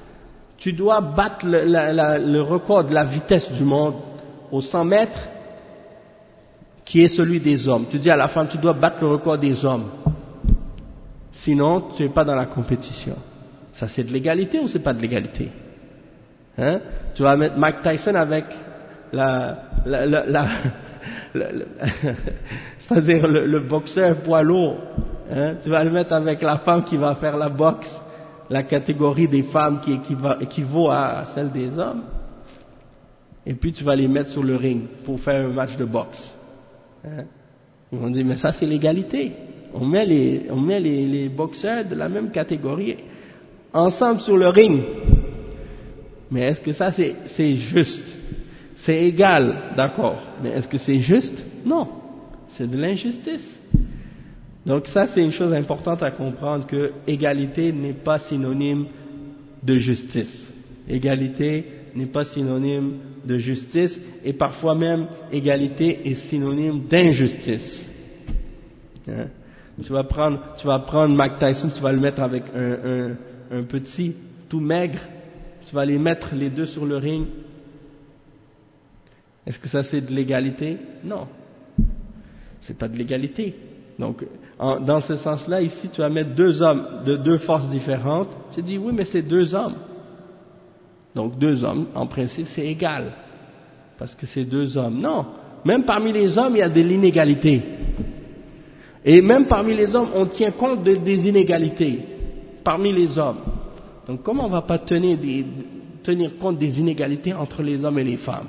tu dois battre le, la, la, le record de la vitesse du monde aux cent mètres, qui est celui des hommes. Tu dis à la femme, tu dois battre le record des hommes. Sinon, tu n'es pas dans la compétition. Ça, c'est de l'égalité ou c'est pas de l'égalité? Hein? Tu vas mettre Mike Tyson avec la, la, la, la, la, la c'est-à-dire le, le boxeur poids lourd. Hein? Tu vas le mettre avec la femme qui va faire la boxe, la catégorie des femmes qui équivaut à celle des hommes. Et puis tu vas les mettre sur le ring pour faire un match de boxe. Hein? Ils vont dire, mais ça c'est l'égalité. On met les, on met les, les boxeurs de la même catégorie ensemble sur le ring. Mais est-ce que ça c'est, c'est juste? C'est égal, d'accord. Mais est-ce que c'est juste? Non. C'est de l'injustice. Donc ça c'est une chose importante à comprendre, que égalité n'est pas synonyme de justice. Égalité n'est pas synonyme de justice, et parfois même égalité est synonyme d'injustice. Hein? Tu vas prendre, tu vas prendre Mike Tyson, tu vas le mettre avec un, un, un petit tout maigre, tu vas les mettre les deux sur le ring. Est-ce que ça c'est de l'égalité? Non, c'est pas de l'égalité. Donc, en, dans ce sens-là, ici, tu vas mettre deux hommes de deux forces différentes. Tu dis oui, mais c'est deux hommes. Donc deux hommes, en principe, c'est égal, parce que c'est deux hommes. Non, même parmi les hommes, il y a de l'inégalité. Et même parmi les hommes, on tient compte de, des inégalités, parmi les hommes. Donc comment on ne va pas tenir, des, tenir compte des inégalités entre les hommes et les femmes?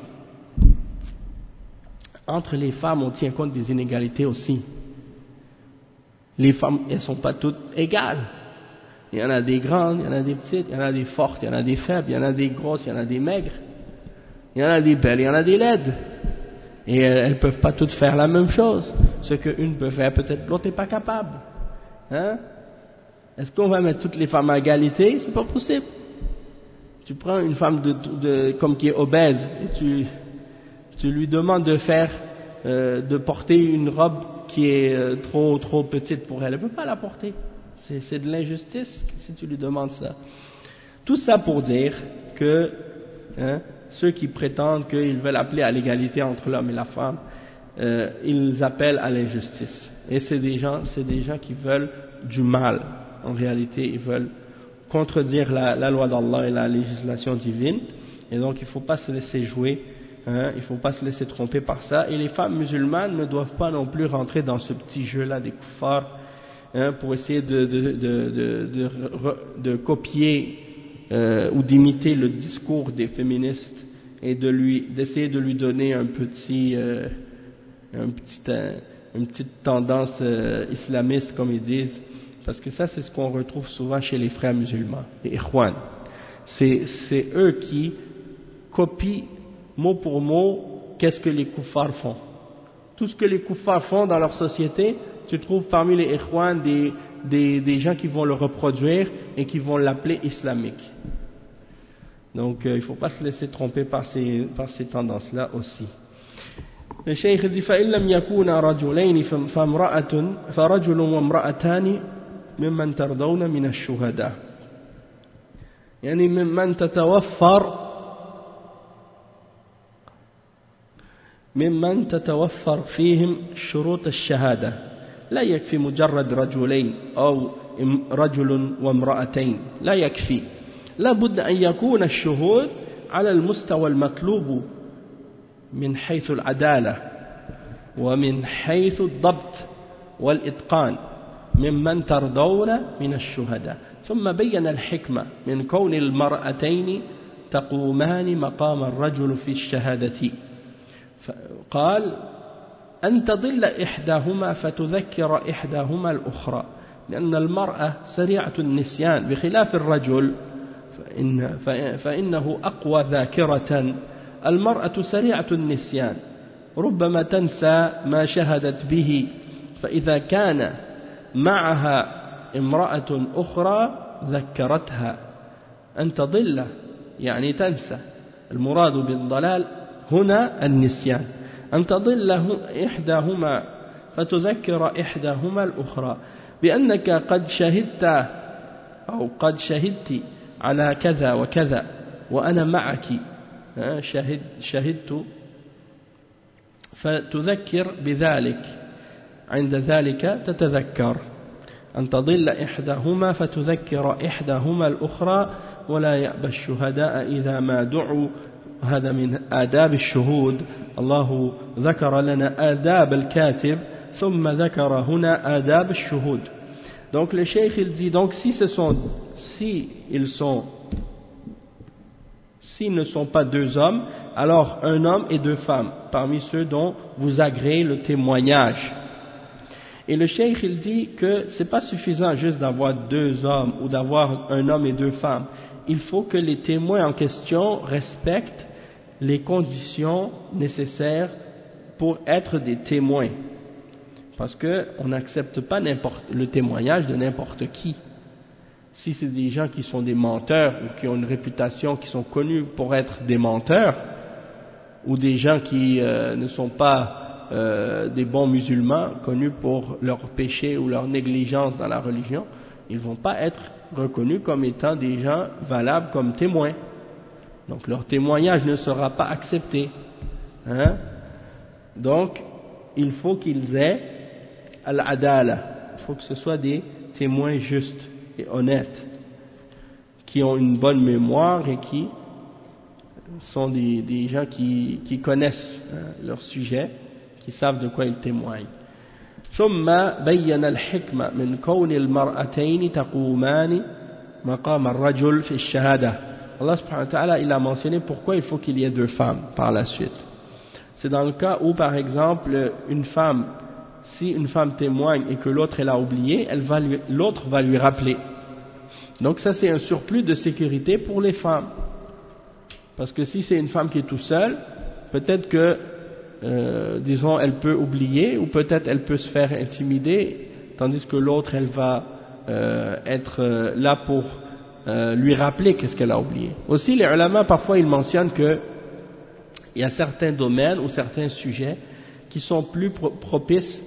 Entre les femmes, on tient compte des inégalités aussi. Les femmes, elles ne sont pas toutes égales. Il y en a des grandes, il y en a des petites, il y en a des fortes, il y en a des faibles, il y en a des grosses, il y en a des maigres, il y en a des belles, il y en a des laides. Et elles ne peuvent pas toutes faire la même chose. Ce qu'une peut faire, peut-être l'autre n'est pas capable. Hein? Est-ce qu'on va mettre toutes les femmes à égalité? C'est pas possible. Tu prends une femme de, de, comme qui est obèse, et tu, tu lui demandes de faire, euh, de porter une robe qui est euh, trop, trop petite pour elle. Elle ne peut pas la porter. C'est, c'est de l'injustice si tu lui demandes ça. Tout ça pour dire que hein, ceux qui prétendent qu'ils veulent appeler à l'égalité entre l'homme et la femme, euh, ils appellent à l'injustice. Et c'est des gens, c'est des gens qui veulent du mal. En réalité, ils veulent contredire la, la loi d'Allah et la législation divine. Et donc, il ne faut pas se laisser jouer. Hein, il ne faut pas se laisser tromper par ça. Et les femmes musulmanes ne doivent pas non plus rentrer dans ce petit jeu-là des kuffars. Hein, pour essayer de, de, de, de, de, de copier euh, ou d'imiter le discours des féministes et de lui, d'essayer de lui donner un petit, euh, un petit, un, une petite tendance euh, islamiste, comme ils disent, parce que ça c'est ce qu'on retrouve souvent chez les frères musulmans, les ikhwan. C'est, c'est eux qui copient mot pour mot qu'est-ce que les kuffars font. Tout ce que les kuffars font dans leur société, tu trouves parmi les ikhwan des, des, des gens qui vont le reproduire et qui vont l'appeler islamique. Donc euh, il ne faut pas se laisser tromper par ces, par ces tendances-là aussi. Le cheikh dit فَإِنْ لَمْ يَكُونَا رَجُلَيْنِ فَامْرَأَةٌ فَرَجُلٌ وَامْرَأَتَانِ مِمَّنْ تَرْضَوْنَ مِنَ الشُّهَدَاءِ يعني ممن تتوفر ممن تتوفر فيهم شروط الشهادة لا يكفي مجرد رجلين أو رجل وامرأتين لا يكفي لا بد أن يكون الشهود على المستوى المطلوب من حيث العدالة ومن حيث الضبط والإتقان ممن ترضون من الشهداء ثم بين الحكمة من كون المرأتين تقومان مقام الرجل في الشهادة قال أن تضل إحداهما فتذكر إحداهما الأخرى لأن المرأة سريعة النسيان بخلاف الرجل فإن فإنه أقوى ذاكرة المرأة سريعة النسيان ربما تنسى ما شهدت به فإذا كان معها امرأة أخرى ذكرتها أن تضل يعني تنسى المراد بالضلال هنا النسيان أن تضل إحداهما فتذكر إحداهما الأخرى بأنك قد شهدت أو قد شهدت على كذا وكذا وأنا معك شهد شهدت فتذكر بذلك عند ذلك تتذكر أن تضل إحداهما فتذكر إحداهما الأخرى ولا يأبى الشهداء إذا ما دعوا. هذا من آداب الشهود. الله ذكر لنا آداب الكاتب ثم ذكر هنا آداب الشهود. Donc le cheikh il dit donc si ce sont si ils sont s'ils ne sont pas deux hommes, alors un homme et deux femmes parmi ceux dont vous agréez le témoignage. Et le cheikh il dit que c'est pas suffisant juste d'avoir deux hommes ou d'avoir un homme et deux femmes. Il faut que les témoins en question respectent les conditions nécessaires pour être des témoins. Parce qu'on n'accepte pas n'importe, le témoignage de n'importe qui. Si c'est des gens qui sont des menteurs ou qui ont une réputation, qui sont connus pour être des menteurs, ou des gens qui euh, ne sont pas euh, des bons musulmans, connus pour leur péché ou leur négligence dans la religion, ils ne vont pas être reconnus comme étant des gens valables comme témoins. Donc leur témoignage ne sera pas accepté. Hein? Donc il faut qu'ils aient al-adala, il faut que ce soit des témoins justes et honnêtes, qui ont une bonne mémoire et qui sont des, des gens qui, qui connaissent hein, leur sujet, qui savent de quoi ils témoignent. ثم بين الحكمة من كون المرأتين تقومان مقام الرجل في الشهادة. Allah subhanahu wa ta'ala il a mentionné pourquoi il faut qu'il y ait deux femmes par la suite. C'est dans le cas où par exemple une femme, si une femme témoigne et que l'autre elle a oublié, elle va lui, l'autre va lui rappeler. Donc ça c'est un surplus de sécurité pour les femmes. Parce que si c'est une femme qui est tout seule, peut-être que euh, disons elle peut oublier ou peut-être elle peut se faire intimider, tandis que l'autre elle va euh, être euh, là pour euh, lui rappeler qu'est-ce qu'elle a oublié. Aussi les ulama parfois ils mentionnent que il y a certains domaines ou certains sujets qui sont plus pro propices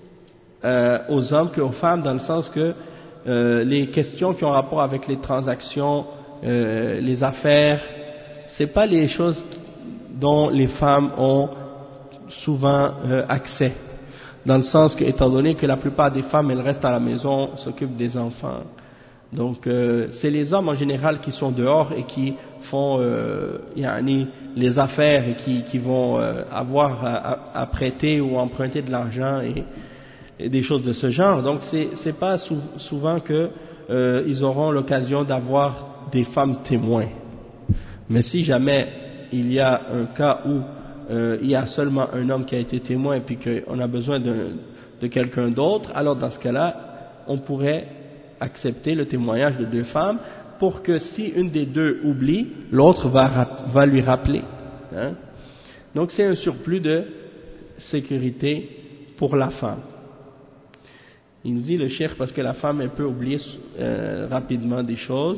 euh, aux hommes qu'aux femmes, dans le sens que euh, les questions qui ont rapport avec les transactions, euh, les affaires, c'est pas les choses dont les femmes ont souvent euh, accès, dans le sens que, étant donné que la plupart des femmes elles restent à la maison, s'occupent des enfants, donc euh, c'est les hommes en général qui sont dehors et qui font euh, yani, les affaires et qui, qui vont euh, avoir à, à, à prêter ou emprunter de l'argent et, et des choses de ce genre. Donc c'est c'est pas sou, souvent que euh, ils auront l'occasion d'avoir des femmes témoins. Mais si jamais il y a un cas où euh, il y a seulement un homme qui a été témoin et puis qu'on a besoin de, de quelqu'un d'autre, alors dans ce cas-là on pourrait accepter le témoignage de deux femmes pour que si une des deux oublie, l'autre va, va lui rappeler. Hein? Donc c'est un surplus de sécurité pour la femme. Il nous dit le cheikh parce que la femme elle peut oublier euh, rapidement des choses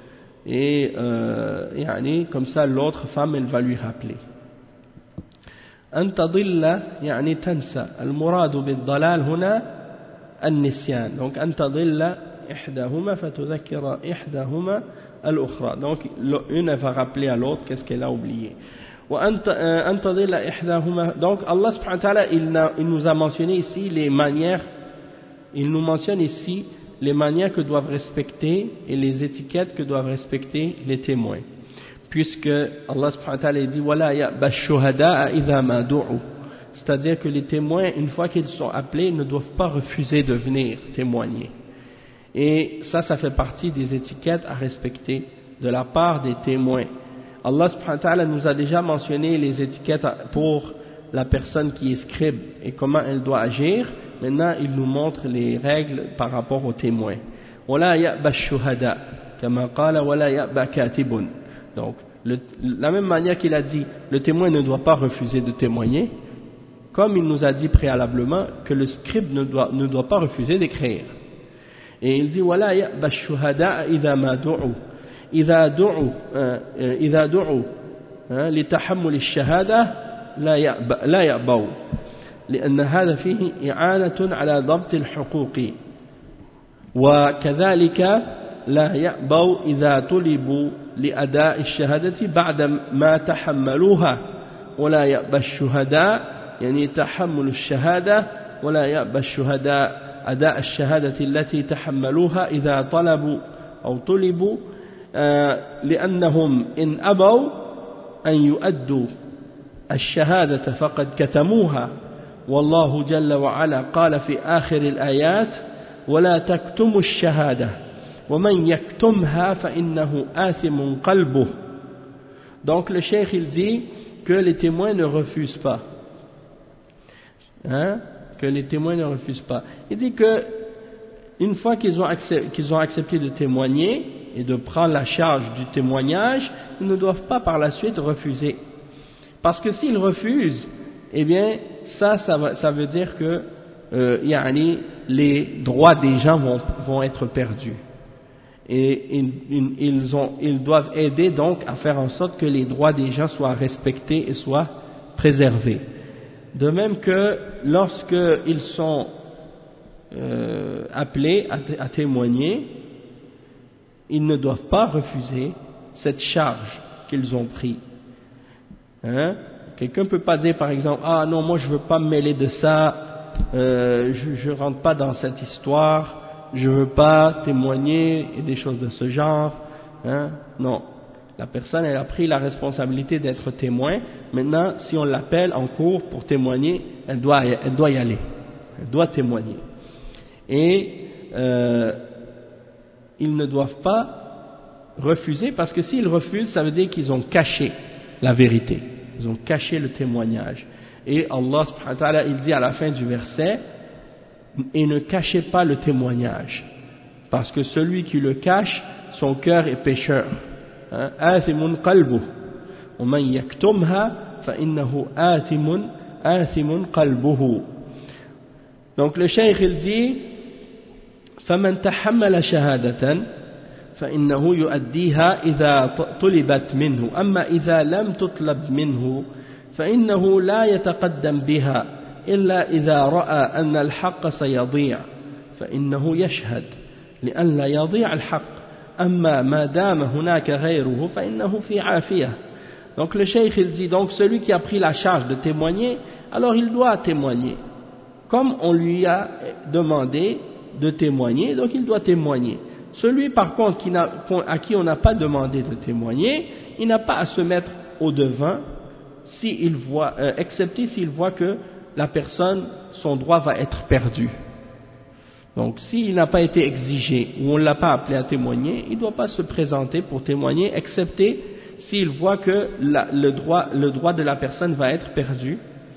et euh, yani, comme ça l'autre femme elle va lui rappeler. أن تضل يعني تنسى المراد بالضلال هنا النسيان. Donc أن تضل إحداهما فتذكر إحداهما الأخرى. Donc une va rappeler à l'autre qu'est-ce qu'elle a oublié. وأن تضل إحداهما. Donc Allah subhanahu wa ta'ala il, il nous a mentionné ici les manières, il nous mentionne ici les manières que doivent respecter et les étiquettes que doivent respecter les témoins. Puisque Allah subhanahu wa ta'ala dit وَلَا يَأْبَى الشُّهَدَاءَ إِذَا مَا دُعُوا. C'est-à-dire que les témoins, une fois qu'ils sont appelés, ne doivent pas refuser de venir témoigner. Et ça, ça fait partie des étiquettes à respecter de la part des témoins. Allah subhanahu wa ta'ala nous a déjà mentionné les étiquettes pour la personne qui est scribe et comment elle doit agir. Maintenant, il nous montre les règles par rapport aux témoins. وَلَا يَأْبَى الشُّهَدَاءَ كَمَا قَالَ وَلَا يَأْبَى كَاتِبٌ. Donc, le, la même manière qu'il a dit, le témoin ne doit pas refuser de témoigner, comme il nous a dit préalablement que le scribe ne doit, ne doit pas refuser d'écrire. Et il dit وَلَا يَأْبَى الشُّهَدَاءَ إِذَا مَا دُعُوا إِذَا دُعُوا إِذَا دُعُوا لِتَحَمُّلِ الشَّهَادَةِ لا يأبوا لأن هذا فيه إعانة على ضبط الحقوق وكذلك لا يأبوا إذا طلبوا لأداء الشهادة بعد ما تحملوها ولا يأبى الشهداء يعني تحمل الشهادة ولا يأبى الشهداء أداء الشهادة التي تحملوها إذا طلبوا أو طلبوا لأنهم إن أبوا أن يؤدوا الشهادة فقد كتموها والله جل وعلا قال في آخر الآيات ولا تكتموا الشهادة ومن يكتمها فإنه آثم قلبه. Donc le cheikh il dit que les témoins ne refusent pas, hein, que les témoins ne refusent pas. Il dit que une fois qu'ils ont, accepté, qu'ils ont accepté de témoigner et de prendre la charge du témoignage, ils ne doivent pas par la suite refuser. Parce que s'ils refusent, eh bien ça, ça, va, ça veut dire que euh, yani, les droits des gens vont, vont être perdus. Et ils, ils, ont, ils doivent aider donc à faire en sorte que les droits des gens soient respectés et soient préservés. De même que lorsqu'ils sont euh, appelés à, à témoigner, ils ne doivent pas refuser cette charge qu'ils ont prise. Hein? Quelqu'un ne peut pas dire par exemple, ah non, moi je ne veux pas me mêler de ça, euh, je ne rentre pas dans cette histoire, je ne veux pas témoigner et des choses de ce genre. Hein? Non, la personne elle a pris la responsabilité d'être témoin. Maintenant, si on l'appelle en cours pour témoigner, elle doit, elle doit y aller, elle doit témoigner. Et euh, ils ne doivent pas refuser, parce que s'ils refusent, ça veut dire qu'ils ont caché la vérité, ils ont caché le témoignage. Et Allah subhanahu wa ta'ala, il dit à la fin du verset, et ne cachez pas le témoignage, parce que celui qui le cache, son cœur est pécheur. آثم قلبه ومن يكتمها فإنه آثم آثم قلبه. Donc le cheikh il dit فمن تحمل شهادة فإنه يؤديها إذا طلبت منه أما إذا لم تطلب منه فإنه لا يتقدم بها إلا إذا رأى أن الحق سيضيع فإنه يشهد لئلا يضيع الحق أما ما دام هناك غيره فإنه في عافية. Donc le cheikh il dit donc celui qui a pris la charge de témoigner, alors il doit témoigner comme on lui a demandé de témoigner, donc il doit témoigner. Celui par contre qui n'a, à qui on n'a pas demandé de témoigner, il n'a pas à se mettre au devant s'il voit, euh, excepté s'il voit que la personne, son droit va être perdu. Donc s'il n'a pas été exigé ou on ne l'a pas appelé à témoigner, il ne doit pas se présenter pour témoigner, excepté s'il voit que la, le, droit, le droit de la personne va être perdu.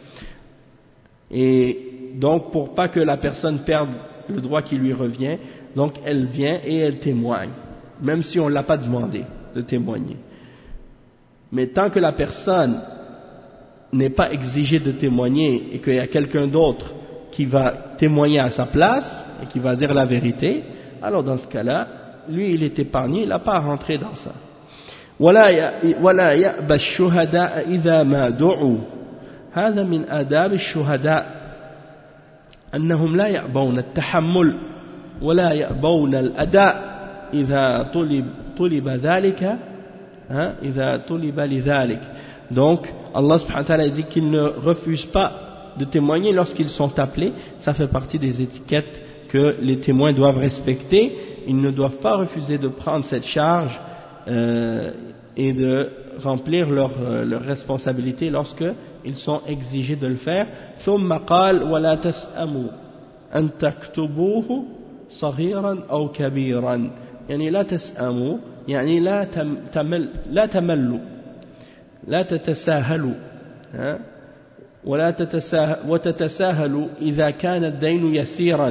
Et donc pour pas que la personne perde le droit qui lui revient, donc elle vient et elle témoigne, même si on ne l'a pas demandé de témoigner. Mais tant que la personne n'est pas exigée de témoigner et qu'il y a quelqu'un d'autre qui va témoigner à sa place et qui va dire la vérité, alors dans ce cas-là, lui il est épargné, il n'a pas à rentrer dans ça. ولا يأبى الشهداء إذا ما دعوا هذا من آداب الشهداء أنهم لا يأبون التحمل ولا يأبون الأداء إذا طلب طلب ذلك إذا طلب لذلك. Donc Allah subhanahu wa ta'ala dit qu'ils ne refusent pas de témoigner lorsqu'ils sont appelés. Ça fait partie des étiquettes que les témoins doivent respecter. Ils ne doivent pas refuser de prendre cette charge euh, et de remplir leur, euh, leur responsabilité lorsqu'ils sont exigés de le faire. ثم قال ولا تسأموا أن تكتبوه صغيرا أو كبيرا يعني لا تسأموا يعني لا تمل لا تملوا لا تتساهلوا ها ولا تتساهل وتتساهلوا إذا كان الدين يسيرا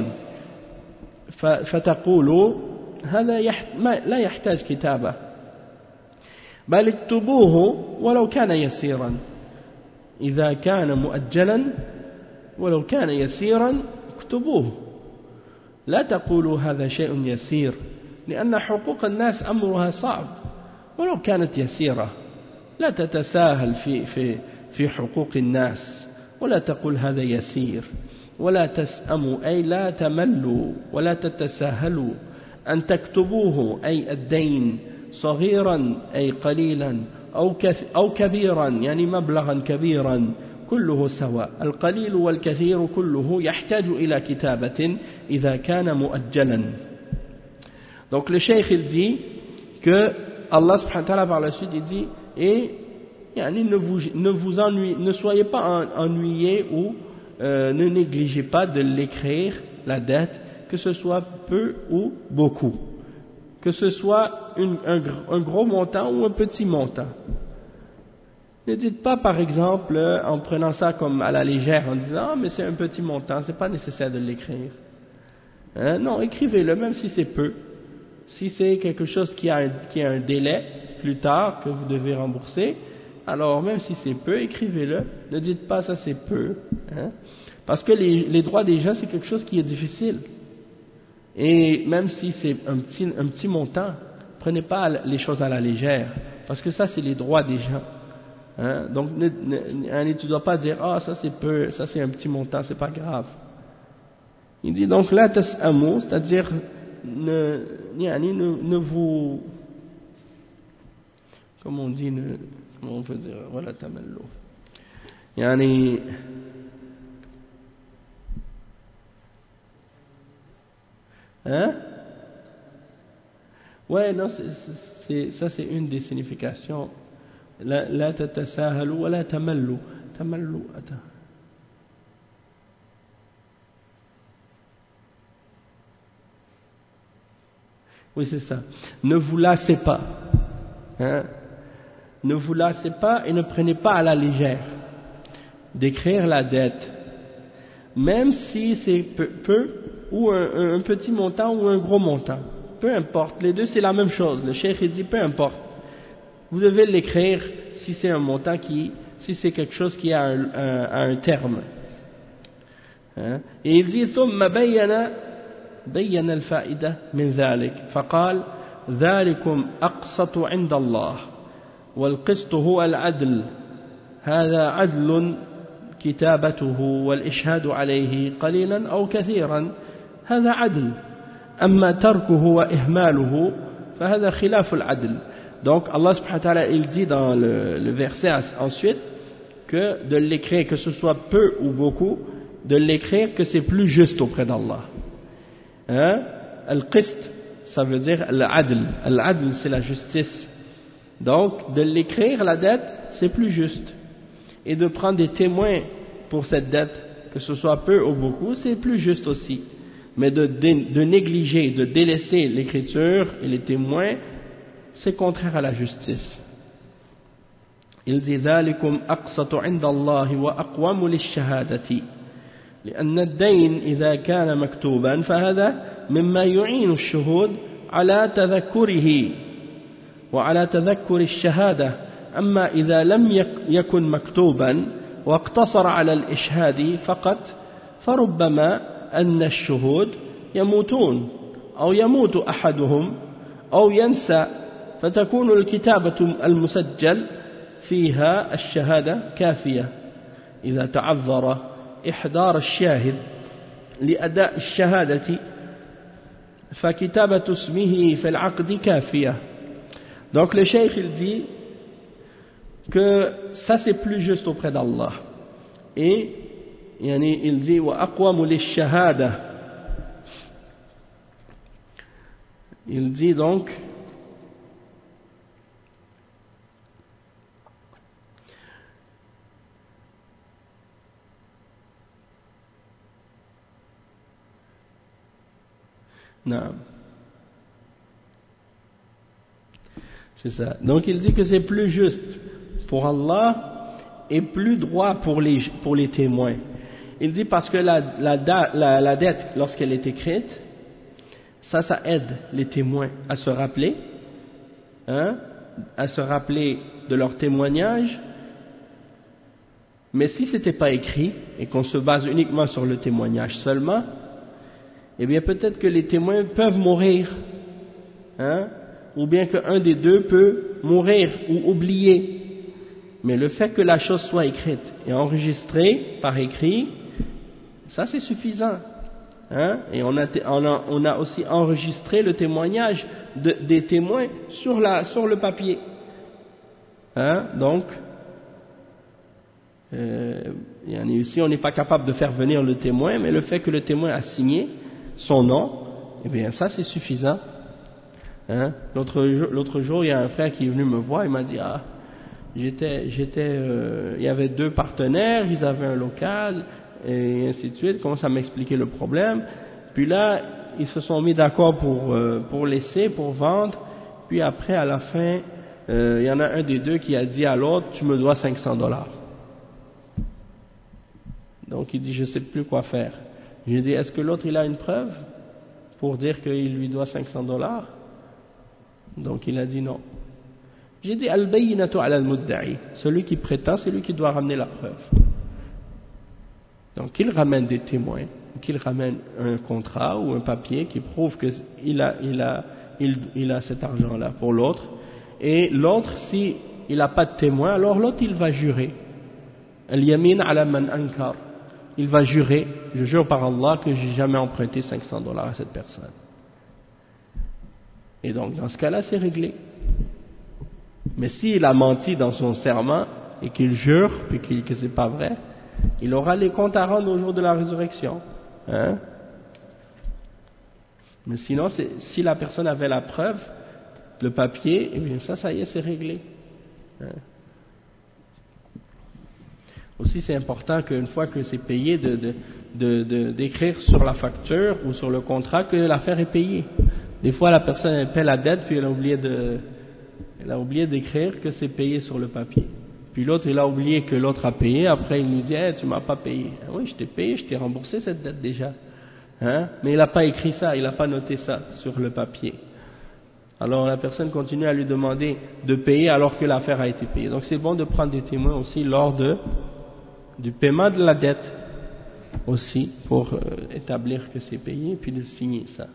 فتقولوا هذا يحت ما لا يحتاج كتابة بل اكتبوه ولو كان يسيرا إذا كان مؤجلا ولو كان يسيرا اكتبوه لا تقولوا هذا شيء يسير لأن حقوق الناس أمرها صعب ولو كانت يسيرة لا تتساهل في في في حقوق الناس ولا تقول هذا يسير ولا تسأموا أي لا تملوا ولا تتساهلوا أن تكتبوه أي الدين صغيرا أي قليلا أو أو كبيرا يعني مبلغا كبيرا كله سواء القليل والكثير كله يحتاج إلى كتابة إذا كان مؤجلا. Donc le cheikh il dit que Allah subhanahu wa ta'ala par la suite il dit et yani, ne vous ne vous ennuyez, ne soyez pas ennuyés ou euh, ne négligez pas de l'écrire la dette, que ce soit peu ou beaucoup, que ce soit une, un, un gros montant ou un petit montant. Ne dites pas par exemple en prenant ça comme à la légère en disant ah mais c'est un petit montant, c'est pas nécessaire de l'écrire. Hein? Non, écrivez-le même si c'est peu. Si c'est quelque chose qui a, un, qui a un délai plus tard que vous devez rembourser, alors même si c'est peu, écrivez-le. Ne dites pas ça c'est peu. Hein? Parce que les, les droits des gens c'est quelque chose qui est difficile. Et même si c'est un petit, un petit montant, prenez pas les choses à la légère. Parce que ça c'est les droits des gens. Hein? Donc ne, ne, tu ne dois pas dire ah oh, ça c'est peu, ça c'est un petit montant, c'est pas grave. Il dit donc la tas'amu, c'est-à-dire ne, yani, ne, ne vous, comment on dit, ne, comment on peut dire, voilà tamallu. Yani, hein? Ouais, non, c'est, c'est, ça c'est une des significations. La, la tatasahalu wa la tamallu. Tamallu, attends. Oui, c'est ça. Ne vous lassez pas. Hein? Ne vous lassez pas et ne prenez pas à la légère d'écrire la dette, même si c'est peu, peu ou un, un petit montant ou un gros montant. Peu importe, les deux c'est la même chose. Le cheikh il dit peu importe. Vous devez l'écrire si c'est un montant qui, si c'est quelque chose qui a un, un, un terme. Hein? Et il dit ثم بين بين الفائدة من ذلك فقال ذلكم أقسط عند الله والقسط هو العدل هذا عدل كتابته والإشهاد عليه قليلا أو كثيرا هذا عدل أما تركه وإهماله فهذا خلاف العدل. Donc Allah subhanahu wa ta'ala il dit dans le, le verset ensuite que de l'écrire, que ce soit peu ou beaucoup, de l'écrire que c'est plus juste auprès d'Allah. Hein? Al-Qist, ça veut dire l'adl. L'adl, c'est la justice. Donc, de l'écrire, la dette, c'est plus juste. Et de prendre des témoins pour cette dette, que ce soit peu ou beaucoup, c'est plus juste aussi. Mais de, de, de négliger, de délaisser l'écriture et les témoins, c'est contraire à la justice. Il dit ذلكم أقسط عند الله وأقوم للشهادة لأن الدين إذا كان مكتوبا فهذا مما يعين الشهود على تذكره وعلى تذكر الشهادة أما إذا لم يكن مكتوبا واقتصر على الإشهاد فقط فربما أن الشهود يموتون أو يموت أحدهم أو ينسى فتكون الكتابة المسجل فيها الشهادة كافية إذا تعذر إحضار الشاهد لأداء الشهادة فكتابة اسمه في العقد كافية. Donc le cheikh il dit que ça c'est plus juste auprès d'Allah et yani, il dit wa aqwamu lish-shahada. Il dit donc non. C'est ça. Donc il dit que c'est plus juste pour Allah et plus droit pour les, pour les témoins. Il dit parce que la, la, la, la dette, lorsqu'elle est écrite, ça, ça aide les témoins à se rappeler, hein, à se rappeler de leur témoignage. Mais si c'était pas écrit et qu'on se base uniquement sur le témoignage seulement, eh bien peut-être que les témoins peuvent mourir, hein, ou bien qu'un des deux peut mourir ou oublier. Mais le fait que la chose soit écrite et enregistrée par écrit, ça c'est suffisant. Hein, et on a, on, a, on a aussi enregistré le témoignage de, des témoins sur, la, sur le papier. Hein, donc, euh, ici on n'est pas capable de faire venir le témoin, mais le fait que le témoin a signé son nom, eh bien ça c'est suffisant. Hein, l'autre, l'autre jour, il y a un frère qui est venu me voir, il m'a dit, ah, j'étais, j'étais, euh, il y avait deux partenaires, ils avaient un local, et ainsi de suite, commence à m'expliquer le problème, puis là, ils se sont mis d'accord pour, euh, pour laisser, pour vendre, puis après, à la fin, euh, il y en a un des deux qui a dit à l'autre, tu me dois cinq cents dollars. Donc il dit, je sais plus quoi faire. J'ai dit, est-ce que l'autre il a une preuve pour dire qu'il lui doit cinq cents dollars? Donc il a dit non. J'ai dit, al-bayyinatu ala al-mudda'i, celui qui prétend, c'est lui qui doit ramener la preuve. Donc il ramène des témoins, qu'il ramène un contrat ou un papier qui prouve qu'il a, il a, il, il a cet argent-là pour l'autre, et l'autre, si il n'a pas de témoin, alors l'autre il va jurer. Al-yamin ala man ankar, il va jurer, je jure par Allah que j'ai jamais emprunté cinq cents dollars à cette personne. Et donc dans ce cas-là c'est réglé. Mais s'il a menti dans son serment et qu'il jure et qu'il, que c'est pas vrai, il aura les comptes à rendre au jour de la résurrection. Hein? Mais sinon, c'est, si la personne avait la preuve, le papier, eh bien ça, ça y est, c'est réglé. Hein? Aussi, c'est important qu'une fois que c'est payé, de, de, de, de, d'écrire sur la facture ou sur le contrat que l'affaire est payée. Des fois, la personne elle paie la dette, puis elle a oublié de, elle a oublié d'écrire que c'est payé sur le papier. Puis l'autre, il a oublié que l'autre a payé. Après, il nous dit, hey, tu m'as pas payé. Ah oui, je t'ai payé, je t'ai remboursé cette dette déjà. Hein? Mais il n'a pas écrit ça, il n'a pas noté ça sur le papier. Alors la personne continue à lui demander de payer alors que l'affaire a été payée. Donc c'est bon de prendre des témoins aussi lors de, du paiement de la dette aussi, pour euh, établir que c'est payé, puis de signer ça.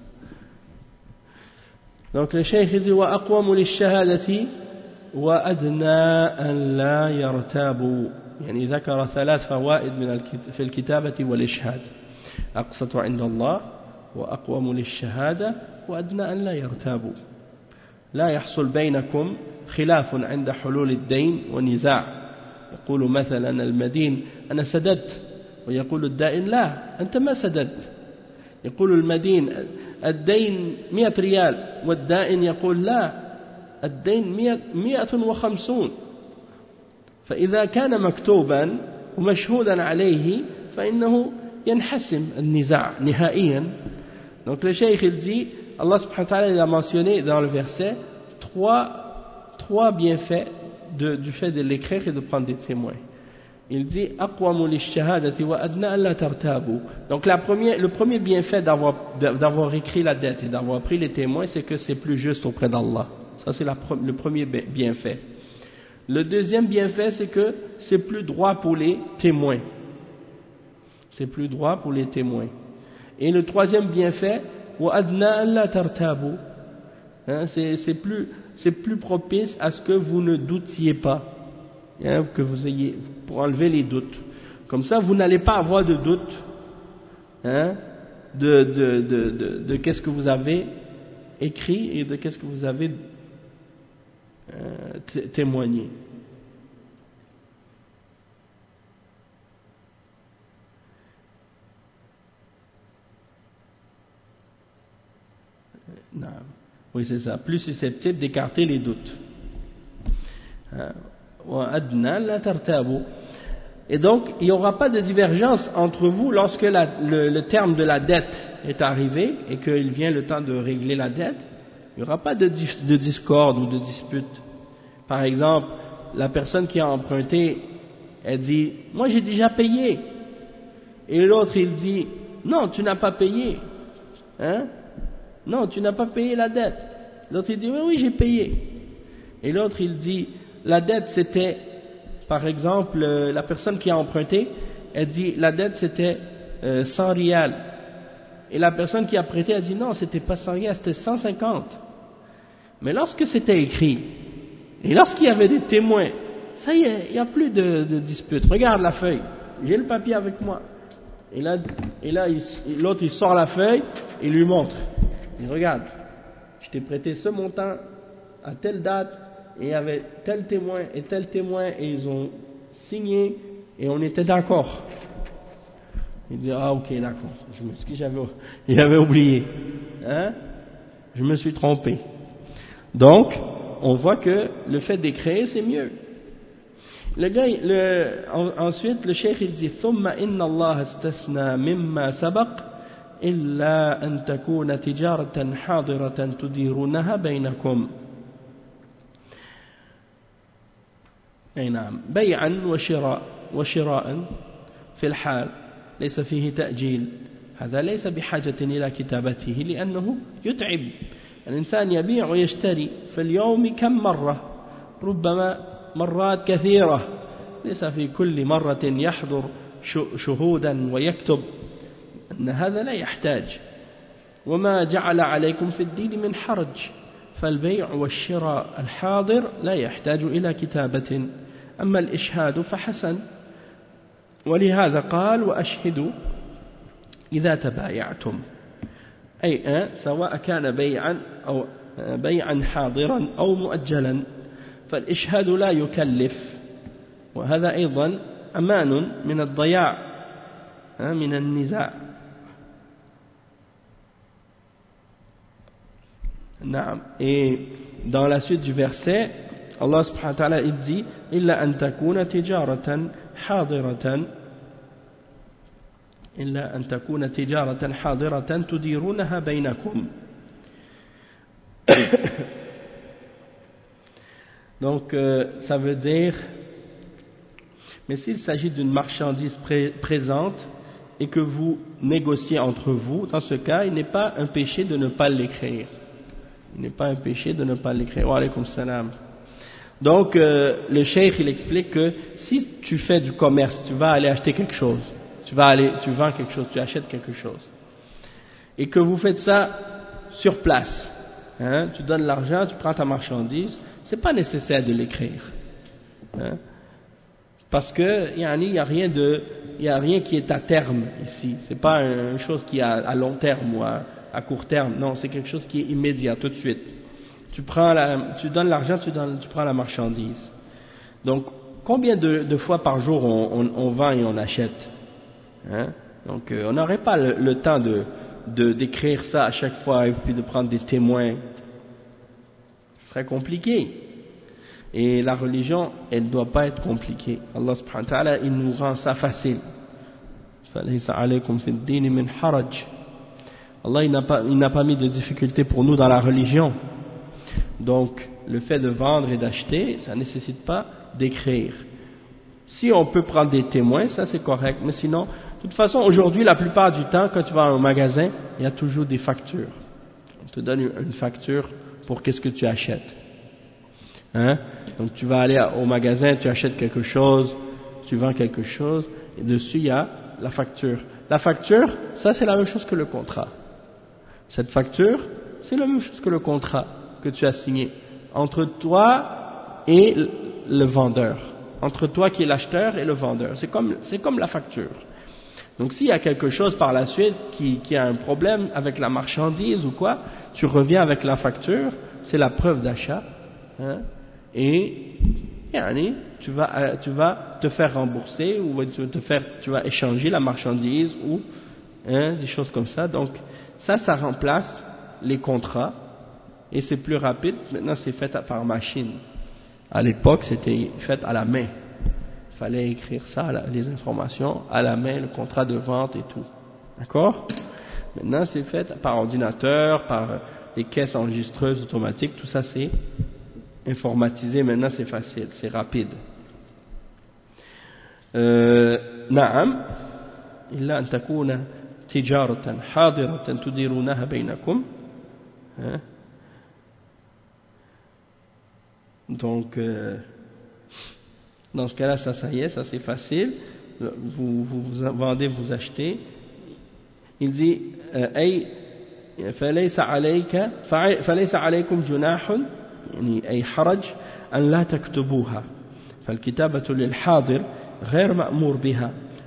Donc le cheikh dit, wa aqwamu lish-shahadati وأدنى أن لا يرتابوا يعني ذكر ثلاث فوائد من في الكتابة والإشهاد أقسط عند الله وأقوم للشهادة وأدنى أن لا يرتابوا لا يحصل بينكم خلاف عند حلول الدين ونزاع يقول مثلا المدين أنا سددت ويقول الدائن لا أنت ما سددت يقول المدين الدين مئة ريال والدائن يقول لا الدين مئة وخمسون فإذا كان مكتوبا ومشهودا عليه فإنه ينحسم النزاع نهائيا. Donc le cheikh il dit, Allah subhanahu wa ta'ala il a mentionné dans le verset trois, trois bienfaits de, du fait de l'écrire et de prendre des témoins. Il dit aqwamu lish-shahadati wa adna an la tartabu. Donc la première, le premier bienfait d'avoir, d'avoir écrit la dette et d'avoir pris les témoins, c'est que c'est plus juste auprès d'Allah. Ça c'est la, le premier bienfait. Le deuxième bienfait, c'est que c'est plus droit pour les témoins. C'est plus droit pour les témoins. Et le troisième bienfait, wa adna an la tartabu. Hein, c'est, c'est plus, c'est plus propice à ce que vous ne doutiez pas, hein, que vous ayez, pour enlever les doutes. Comme ça, vous n'allez pas avoir de doute, hein, de, de, de, de, de qu'est-ce que vous avez écrit et de qu'est-ce que vous avez euh, témoigné. Non. Oui, c'est ça. Plus susceptible d'écarter les doutes. Et donc, il n'y aura pas de divergence entre vous lorsque la, le, le terme de la dette est arrivé et qu'il vient le temps de régler la dette. Il n'y aura pas de, de discorde ou de dispute. Par exemple, la personne qui a emprunté, elle dit « Moi j'ai déjà payé ». Et l'autre il dit « Non, tu n'as pas payé. Hein? Non, tu n'as pas payé la dette. » L'autre il dit « Oui, oui, j'ai payé. » Et l'autre il dit « La dette c'était, par exemple, la personne qui a emprunté, elle dit la dette c'était euh, cent rials. » Et la personne qui a prêté a dit « Non, c'était pas cent rials, c'était cent cinquante. » Mais lorsque c'était écrit, et lorsqu'il y avait des témoins, ça y est, il n'y a plus de, de dispute. Regarde la feuille, j'ai le papier avec moi. Et là, et là il, l'autre il sort la feuille, il lui montre. Il dit, regarde, je t'ai prêté ce montant à telle date, et il y avait tel témoin et tel témoin, et ils ont signé, et on était d'accord. Il dit, ah ok, d'accord, je me suis, j'avais, il avait oublié. Hein? Je me suis trompé. Donc, on voit que le fait d'écrire, c'est mieux. Le gars, le, ensuite, le cheikh il dit ثم إن الله استثنى مما سبق إلا أن تكون تجارة حاضرة تديرونها بينكم. أي نعم، بيعا وشراء وشراء في الحال ليس فيه تأجيل. هذا ليس بحاجة إلى كتابته لأنه يتعب. الإنسان يبيع ويشتري في اليوم كم مرة، ربما مرات كثيرة، ليس في كل مرة يحضر شهودا ويكتب، أن هذا لا يحتاج. وما جعل عليكم في الدين من حرج، فالبيع والشراء الحاضر لا يحتاج إلى كتابة، أما الإشهاد فحسن. ولهذا قال وأشهدوا إذا تبايعتم، أي سواء كان بيعا أو بيعا حاضرا أو مؤجلا، فالإشهاد لا يكلف، وهذا أيضا أمان من الضياع من النزاع. نعم. Et dans la suite du verset, Allah subhanahu wa ta'ala il dit إلا أن تكون تجارة حاضرة إلا أن تكون تجارة حاضرة تديرونها بينكم. Donc euh, ça veut dire, mais s'il s'agit d'une marchandise pré- présente et que vous négociez entre vous, dans ce cas il n'est pas un péché de ne pas l'écrire. Il n'est pas un péché de ne pas l'écrire. Wa alaykum salam. Donc euh, le cheikh il explique que si tu fais du commerce, tu vas aller acheter quelque chose, tu vas aller, tu vends quelque chose, tu achètes quelque chose, et que vous faites ça sur place, hein, tu donnes l'argent, tu prends ta marchandise, c'est pas nécessaire de l'écrire, hein, parce que il y a rien de, il y a rien qui est à terme ici. C'est pas une chose qui est à, à long terme ou à, à court terme. Non, c'est quelque chose qui est immédiat, tout de suite. Tu prends la, tu donnes l'argent, tu, donnes, tu prends la marchandise. Donc, combien de, de fois par jour on, on, on vend et on achète, hein? Donc, euh, on n'aurait pas le, le temps de, de d'écrire ça à chaque fois et puis de prendre des témoins. Ce serait compliqué. Et la religion, elle ne doit pas être compliquée. Allah subhanahu wa ta'ala, il nous rend ça facile. فَلَيْسَ عَلَيْكُمْ فِي الدِّينِ مِنْ حَرَجٍ. Allah, il n'a pas, il n'a pas mis de difficulté pour nous dans la religion. Donc, le fait de vendre et d'acheter, ça ne nécessite pas d'écrire. Si on peut prendre des témoins, ça c'est correct. Mais sinon, de toute façon, aujourd'hui, la plupart du temps, quand tu vas au magasin, il y a toujours des factures. On te donne une facture pour qu'est-ce que tu achètes. Hein? Donc, tu vas aller au magasin, tu achètes quelque chose, tu vends quelque chose, et dessus, il y a la facture. La facture, ça c'est la même chose que le contrat. Cette facture, c'est la même chose que le contrat que tu as signé entre toi et le vendeur, entre toi qui est l'acheteur et le vendeur. C'est comme, c'est comme la facture. Donc s'il y a quelque chose par la suite qui, qui a un problème avec la marchandise ou quoi, tu reviens avec la facture, c'est la preuve d'achat, hein, et yani, tu vas, tu vas te faire rembourser ou tu vas, te faire, tu vas échanger la marchandise ou hein, des choses comme ça. Donc ça, ça remplace les contrats. Et c'est plus rapide, maintenant c'est fait par machine. À l'époque, c'était fait à la main. Il fallait écrire ça, les informations, à la main, le contrat de vente et tout. D'accord? Maintenant, c'est fait par ordinateur, par les caisses enregistreuses automatiques, tout ça c'est informatisé, maintenant c'est facile, c'est rapide. Naam, illa an takuna tijaratan hadiratan tudirunaha baynakum. Donc, euh, dans ce cas-là, ça, ça y est, ça c'est facile. Vous, vous, vous vendez, vous achetez. Il dit, أي فليس عليك فليس عليكم جناح يعني أي حرج أن لا تكتبوها فالكتابة للحاضر غير مأمور بها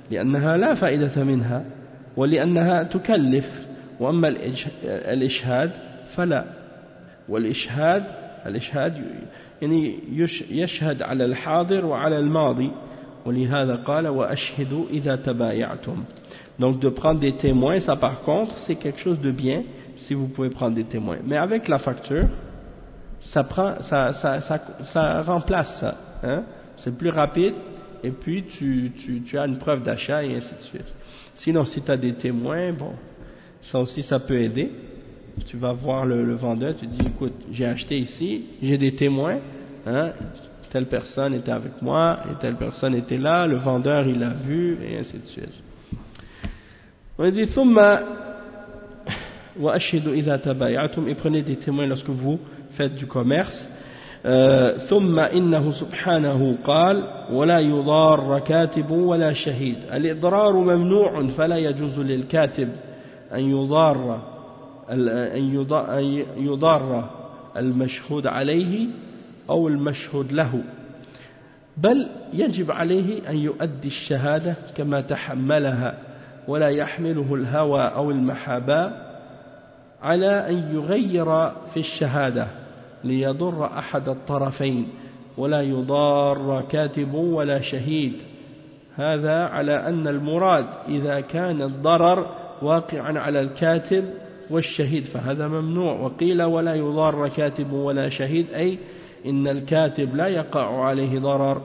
لأنها لا فائدة منها ولأنها تكلف. وأما الإشهاد فلا. والإشهاد الإشهاد يعني يشهد على الحاضر وعلى الماضي. ولهذا قال وأشهدوا إذا تبايعتم. Donc de prendre des témoins, ça par contre c'est quelque chose de bien si vous pouvez prendre des témoins. Mais avec la facture, ça prend, ça, ça, ça, ça remplace ça. Hein? C'est plus rapide et puis tu, tu, tu as une preuve d'achat et ainsi de suite. Sinon si tu as des témoins, bon, ça aussi ça peut aider. Tu vas voir le, le vendeur, tu dis écoute, j'ai acheté ici, j'ai des témoins, hein, telle personne était avec moi et telle personne était là, le vendeur il l'a vu et ainsi de suite. On dit ثم وأشهدوا إذا تبايعتم, et prenez des témoins lorsque vous faites du commerce. ثم إنه سبحانه قال ولا يضار كاتب ولا شهيد. الإضرار ممنوع فلا يجوز للكاتب أن يضار أن يضار المشهود عليه أو المشهود له، بل يجب عليه أن يؤدي الشهادة كما تحملها، ولا يحمله الهوى أو المحاباة على أن يغير في الشهادة ليضر أحد الطرفين. ولا يضار كاتب ولا شهيد. هذا على أن المراد إذا كان الضرر واقعا على الكاتب والشهيد فهذا ممنوع. وقيل ولا يضار كاتب ولا شهيد أي إن الكاتب لا يقع عليه ضرر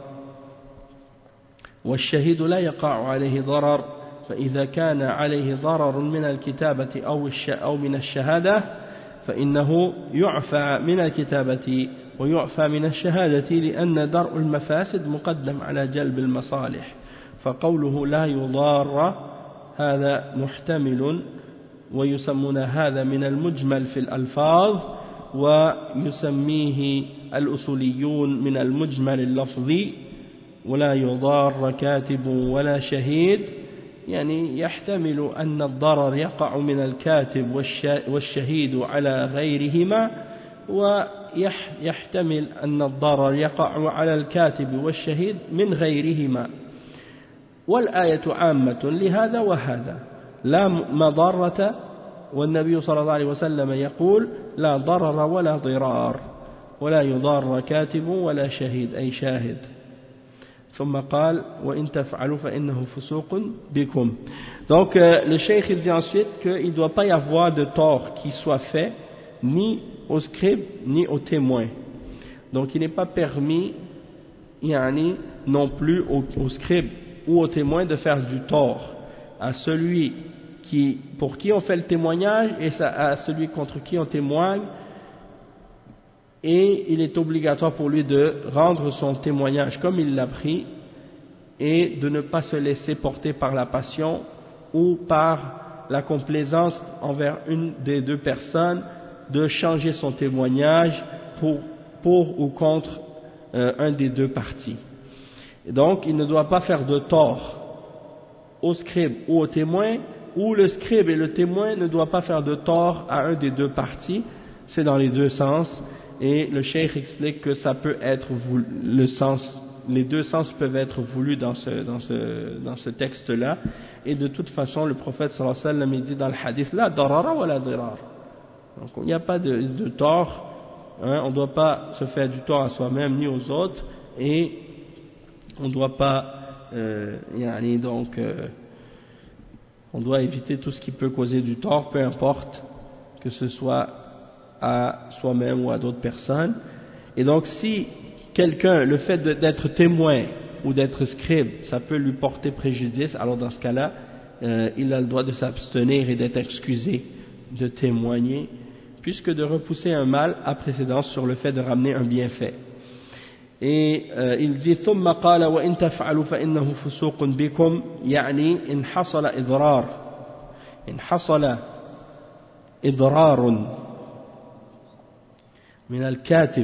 والشهيد لا يقع عليه ضرر. فإذا كان عليه ضرر من الكتابة أو أو من الشهادة فإنه يعفى من الكتابة ويعفى من الشهادة، لأن درء المفاسد مقدم على جلب المصالح. فقوله لا يضار هذا محتمل، ويسمون هذا من المجمل في الألفاظ، ويسميه الأصوليون من المجمل اللفظي. ولا يضار كاتب ولا شهيد يعني يحتمل أن الضرر يقع من الكاتب والشهيد على غيرهما، ويحتمل أن الضرر يقع على الكاتب والشهيد من غيرهما. والآية عامة لهذا وهذا، لا مضرة. والنبي صلى الله عليه وسلم يقول لا ضرر ولا ضرار، ولا يضار كاتب ولا شهيد أي شاهد. ثم قال وإن تفعلوا فإنه فسوق بكم. Donc euh, le cheikh il dit ensuite qu'il ne doit pas y avoir de tort qui soit fait ni au scribe ni au témoin. Donc il n'est pas permis yani, non plus au, au scribe ou au témoin de faire du tort à celui qui, pour qui on fait le témoignage et à celui contre qui on témoigne, et il est obligatoire pour lui de rendre son témoignage comme il l'a pris et de ne pas se laisser porter par la passion ou par la complaisance envers une des deux personnes, de changer son témoignage pour, pour ou contre euh, un des deux parties. Et donc il ne doit pas faire de tort au scribe ou au témoin, ou le scribe et le témoin ne doivent pas faire de tort à un des deux parties. C'est dans les deux sens. Et le cheikh explique que ça peut être voulu, le sens, les deux sens peuvent être voulus dans ce, dans ce, dans ce texte-là. Et de toute façon, le prophète sallallahu alayhi wa sallam dit dans le hadith, la darara wa la dirar. Donc il n'y a pas de, de tort, hein, on ne doit pas se faire du tort à soi-même ni aux autres, et on ne doit pas, euh, yani donc, euh, on doit éviter tout ce qui peut causer du tort, peu importe que ce soit à soi-même ou à d'autres personnes. Et donc si quelqu'un, le fait d'être témoin ou d'être scribe, ça peut lui porter préjudice, alors dans ce cas-là, euh, il a le droit de s'abstenir et d'être excusé de témoigner, puisque de repousser un mal a précédence sur le fait de ramener un bienfait. Et euh, il dit ثم قال وإن تفعلوا فإنه فسوق بكم يعني إن حصل إضرار إن حصل إضرار من الكاتب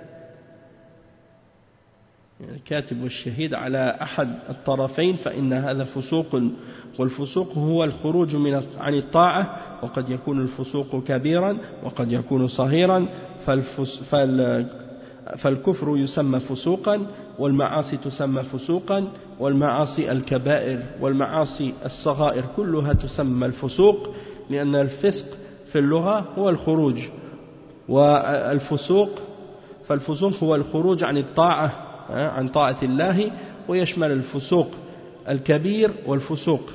الكاتب والشهيد على أحد الطرفين فإن هذا فسوق، والفسوق هو الخروج من عن الطاعة، وقد يكون الفسوق كبيرا وقد يكون صغيرا، فالفس فال فالكفر يسمى فسوقا والمعاصي تسمى فسوقا والمعاصي الكبائر والمعاصي الصغائر كلها تسمى الفسوق لأن الفسق في اللغة هو الخروج والفسوق فالفسوق هو الخروج عن الطاعة عن طاعة الله ويشمل الفسوق الكبير والفسوق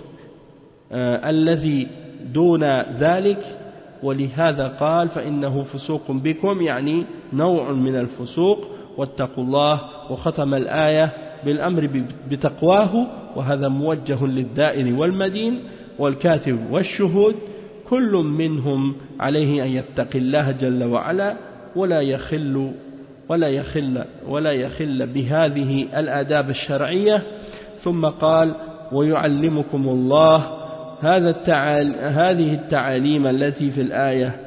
الذي دون ذلك ولهذا قال فإنه فسوق بكم يعني نوع من الفسوق واتقوا الله وختم الآية بالأمر بتقواه وهذا موجه للدائر والمدين والكاتب والشهود كل منهم عليه أن يتقي الله جل وعلا ولا يخل ولا يخل ولا يخل بهذه الآداب الشرعية ثم قال ويعلمكم الله هذا التعال هذه التعاليم التي في الآية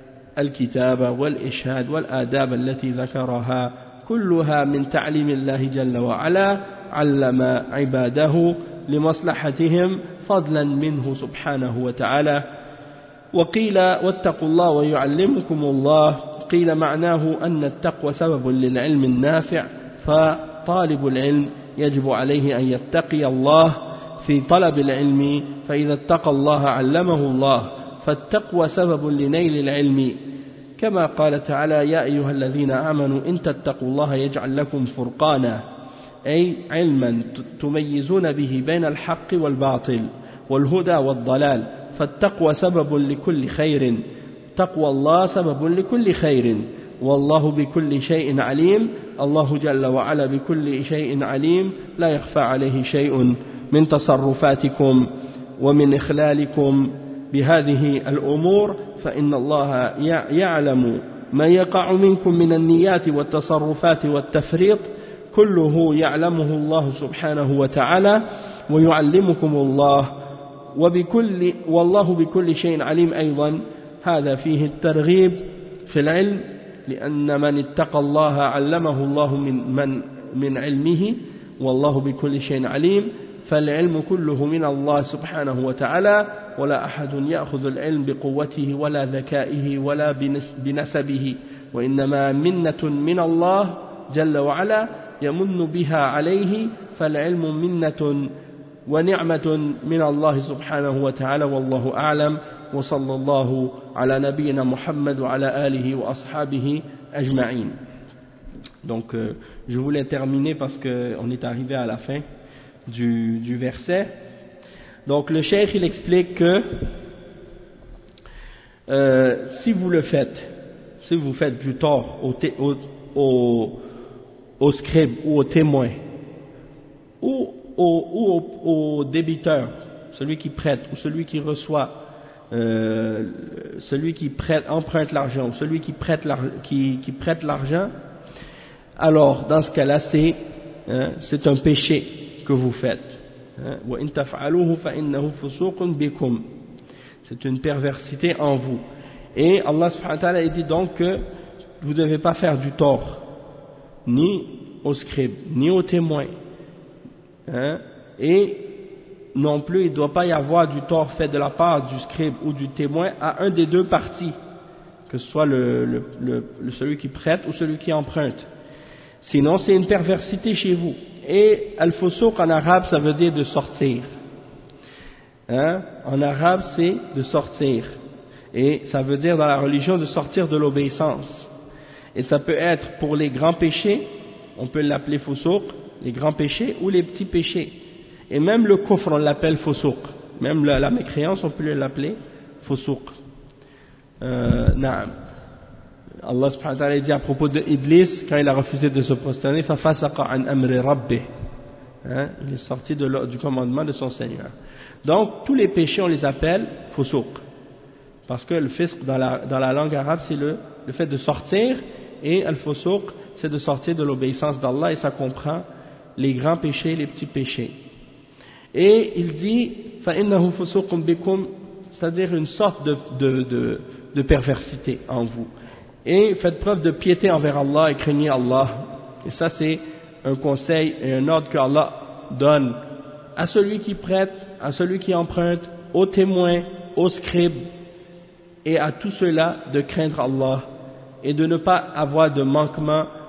الكتابة والإشهاد والآداب التي ذكرها كلها من تعليم الله جل وعلا علم عباده لمصلحتهم فضلا منه سبحانه وتعالى. وقيل واتقوا الله ويعلمكم الله قيل معناه أن التقوى سبب للعلم النافع فطالب العلم يجب عليه أن يتقي الله في طلب العلم فإذا اتقى الله علمه الله فالتقوى سبب لنيل العلم كما قال تعالى يا أيها الذين آمنوا إن تتقوا الله يجعل لكم فرقانا أي علما تميزون به بين الحق والباطل والهدى والضلال فالتقوى سبب لكل خير تقوى الله سبب لكل خير والله بكل شيء عليم الله جل وعلا بكل شيء عليم لا يخفى عليه شيء من تصرفاتكم ومن إخلالكم بهذه الأمور فإن الله يعلم ما يقع منكم من النيات والتصرفات والتفريط كله يعلمه الله سبحانه وتعالى ويعلمكم الله وبكل والله بكل شيء عليم أيضا هذا فيه الترغيب في العلم لأن من اتقى الله علمه الله من, من, من علمه والله بكل شيء عليم فالعلم كله من الله سبحانه وتعالى ولا أحد يأخذ العلم بقوته ولا ذكائه ولا بنسبه وإنما منة من الله جل وعلا يمن بها عليه فالعلم منة ونعمة من الله سبحانه وتعالى والله أعلم وصلى الله على نبينا محمد وعلى آله وأصحابه أجمعين. Donc euh, je voulais terminer parce qu'on est arrivé à la fin du, du verset. Donc le cheikh il explique que euh, si vous le faites, si vous faites du tort au, té, au, au, au scribe ou au témoin ou au, ou au, au débiteur, celui qui prête ou celui qui reçoit, euh, celui qui prête, emprunte l'argent ou celui qui prête, qui, qui prête l'argent, alors dans ce cas-là c'est, hein, c'est un péché que vous faites. C'est une perversité en vous. Et Allah subhanahu wa ta'ala dit donc que vous ne devez pas faire du tort, ni au scribe, ni au témoin. Hein? Et non plus, il ne doit pas y avoir du tort fait de la part du scribe ou du témoin à un des deux parties, que ce soit le, le, le, le, celui qui prête ou celui qui emprunte. Sinon, c'est une perversité chez vous. Et al-fusuq en arabe, ça veut dire de sortir. Hein? En arabe, c'est de sortir. Et ça veut dire dans la religion de sortir de l'obéissance. Et ça peut être pour les grands péchés, on peut l'appeler fusuq, les grands péchés ou les petits péchés. Et même le kufr, on l'appelle fusuq. Même la, la mécréance, on peut l'appeler fusuq. Euh, na'am. Allah subhanahu wa ta'ala dit à propos de Iblis, quand il a refusé de se prosterner, فَفَسَقَ عَنْ أَمْرِ رَبِّهِ, hein, il est sorti de, du commandement de son Seigneur. Donc, tous les péchés, on les appelle fusuq. Parce que le fisq, dans la, dans la langue arabe, c'est le, le fait de sortir, et al-fusuq, c'est de sortir de l'obéissance d'Allah, et ça comprend les grands péchés, les petits péchés. Et il dit, فَإِنَّهُ فُسُوقٌ بِكُمْ, c'est-à-dire une sorte de, de, de, de perversité en vous. Et faites preuve de piété envers Allah et craignez Allah. Et ça c'est un conseil et un ordre que Allah donne à celui qui prête, à celui qui emprunte, aux témoins, aux scribes et à tous ceux-là de craindre Allah et de ne pas avoir de manquement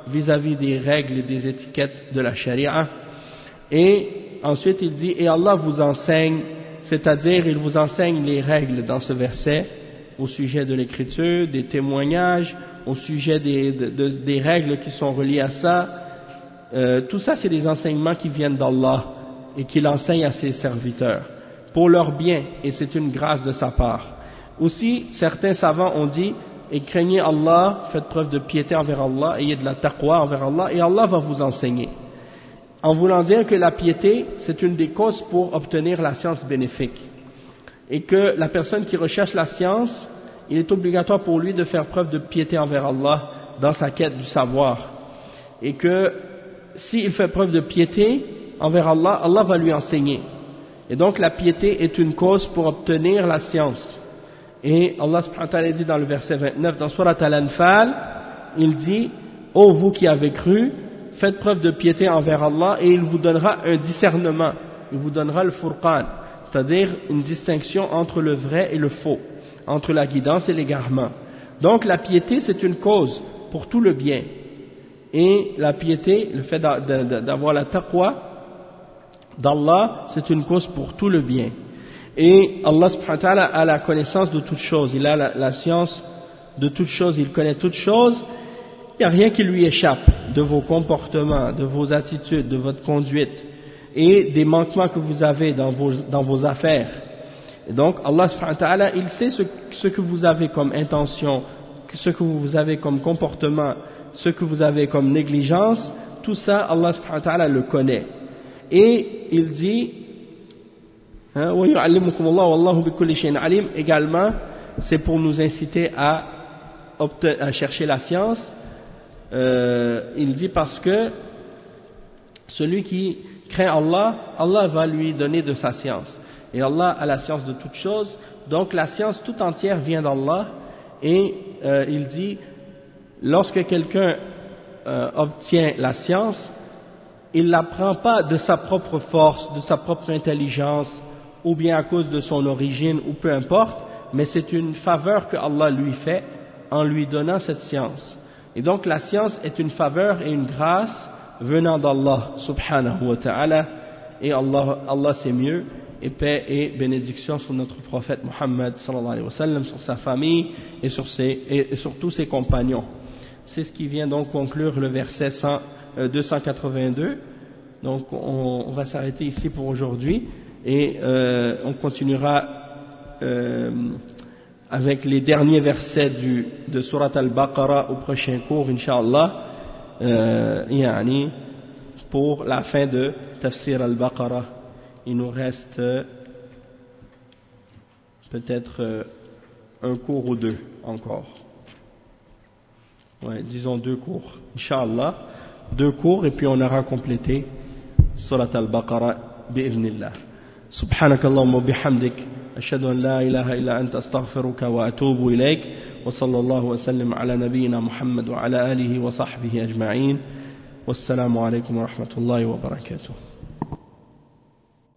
vis-à-vis des règles et des étiquettes de la charia. Et ensuite il dit, et Allah vous enseigne, c'est-à-dire il vous enseigne les règles dans ce verset au sujet de l'écriture, des témoignages, au sujet des, de, de, des règles qui sont reliées à ça. Euh, tout ça c'est des enseignements qui viennent d'Allah et qu'il enseigne à ses serviteurs pour leur bien, et c'est une grâce de sa part. Aussi certains savants ont dit, et craignez Allah, faites preuve de piété envers Allah, ayez de la taqwa envers Allah, et Allah va vous enseigner. En voulant dire que la piété, c'est une des causes pour obtenir la science bénéfique. Et que la personne qui recherche la science, il est obligatoire pour lui de faire preuve de piété envers Allah dans sa quête du savoir. Et que s'il fait preuve de piété envers Allah, Allah va lui enseigner. Et donc la piété est une cause pour obtenir la science. Et Allah subhanahu wa ta'ala dit dans le verset vingt-neuf, dans Surat Al-Anfal, il dit, ô vous qui avez cru, faites preuve de piété envers Allah et il vous donnera un discernement, il vous donnera le furqan, c'est-à-dire une distinction entre le vrai et le faux, entre la guidance et l'égarement. Donc la piété c'est une cause pour tout le bien, et la piété, le fait d'avoir la taqwa d'Allah, c'est une cause pour tout le bien. Et Allah subhanahu wa ta'ala a la connaissance de toutes choses, il a la, la science de toutes choses, il connaît toutes choses. Il n'y a rien qui lui échappe de vos comportements, de vos attitudes, de votre conduite et des manquements que vous avez dans vos, dans vos affaires. Et donc Allah subhanahu wa ta'ala, il sait ce, ce que vous avez comme intention, ce que vous avez comme comportement, ce que vous avez comme négligence, tout ça Allah subhanahu wa ta'ala le connaît. Et il dit, hein, également, c'est pour nous inciter à, à chercher la science. Euh, il dit parce que celui qui craint Allah, Allah va lui donner de sa science. Et Allah a la science de toutes choses, donc la science tout entière vient d'Allah. Et euh, il dit, lorsque quelqu'un euh, obtient la science, il ne l'apprend pas de sa propre force, de sa propre intelligence, ou bien à cause de son origine, ou peu importe, mais c'est une faveur que Allah lui fait en lui donnant cette science. Et donc la science est une faveur et une grâce venant d'Allah subhanahu wa ta'ala, et Allah, Allah c'est mieux, et paix et bénédiction sur notre prophète Muhammad sallallahu alayhi wa sallam, sur sa famille et sur, ses, et, et sur tous ses compagnons. C'est ce qui vient donc conclure le verset cent, euh, deux cent quatre-vingt-deux. Donc on, on va s'arrêter ici pour aujourd'hui et euh, on continuera euh, avec les derniers versets du, de Surat Al-Baqarah au prochain cours, Inch'Allah, euh, yani, pour la fin de Tafsir Al-Baqarah. Il nous reste euh, peut-être euh, un cours ou deux encore. Ouais, disons deux cours, Inch'Allah. Deux cours et puis on aura complété Surat Al-Baqarah bi'idhnillah. سبحانك اللهم وبحمدك أشهد أن لا إله إلا أنت أستغفرك وأتوب إليك وصلى الله وسلم على نبينا محمد وعلى آله وصحبه أجمعين والسلام عليكم ورحمة الله وبركاته.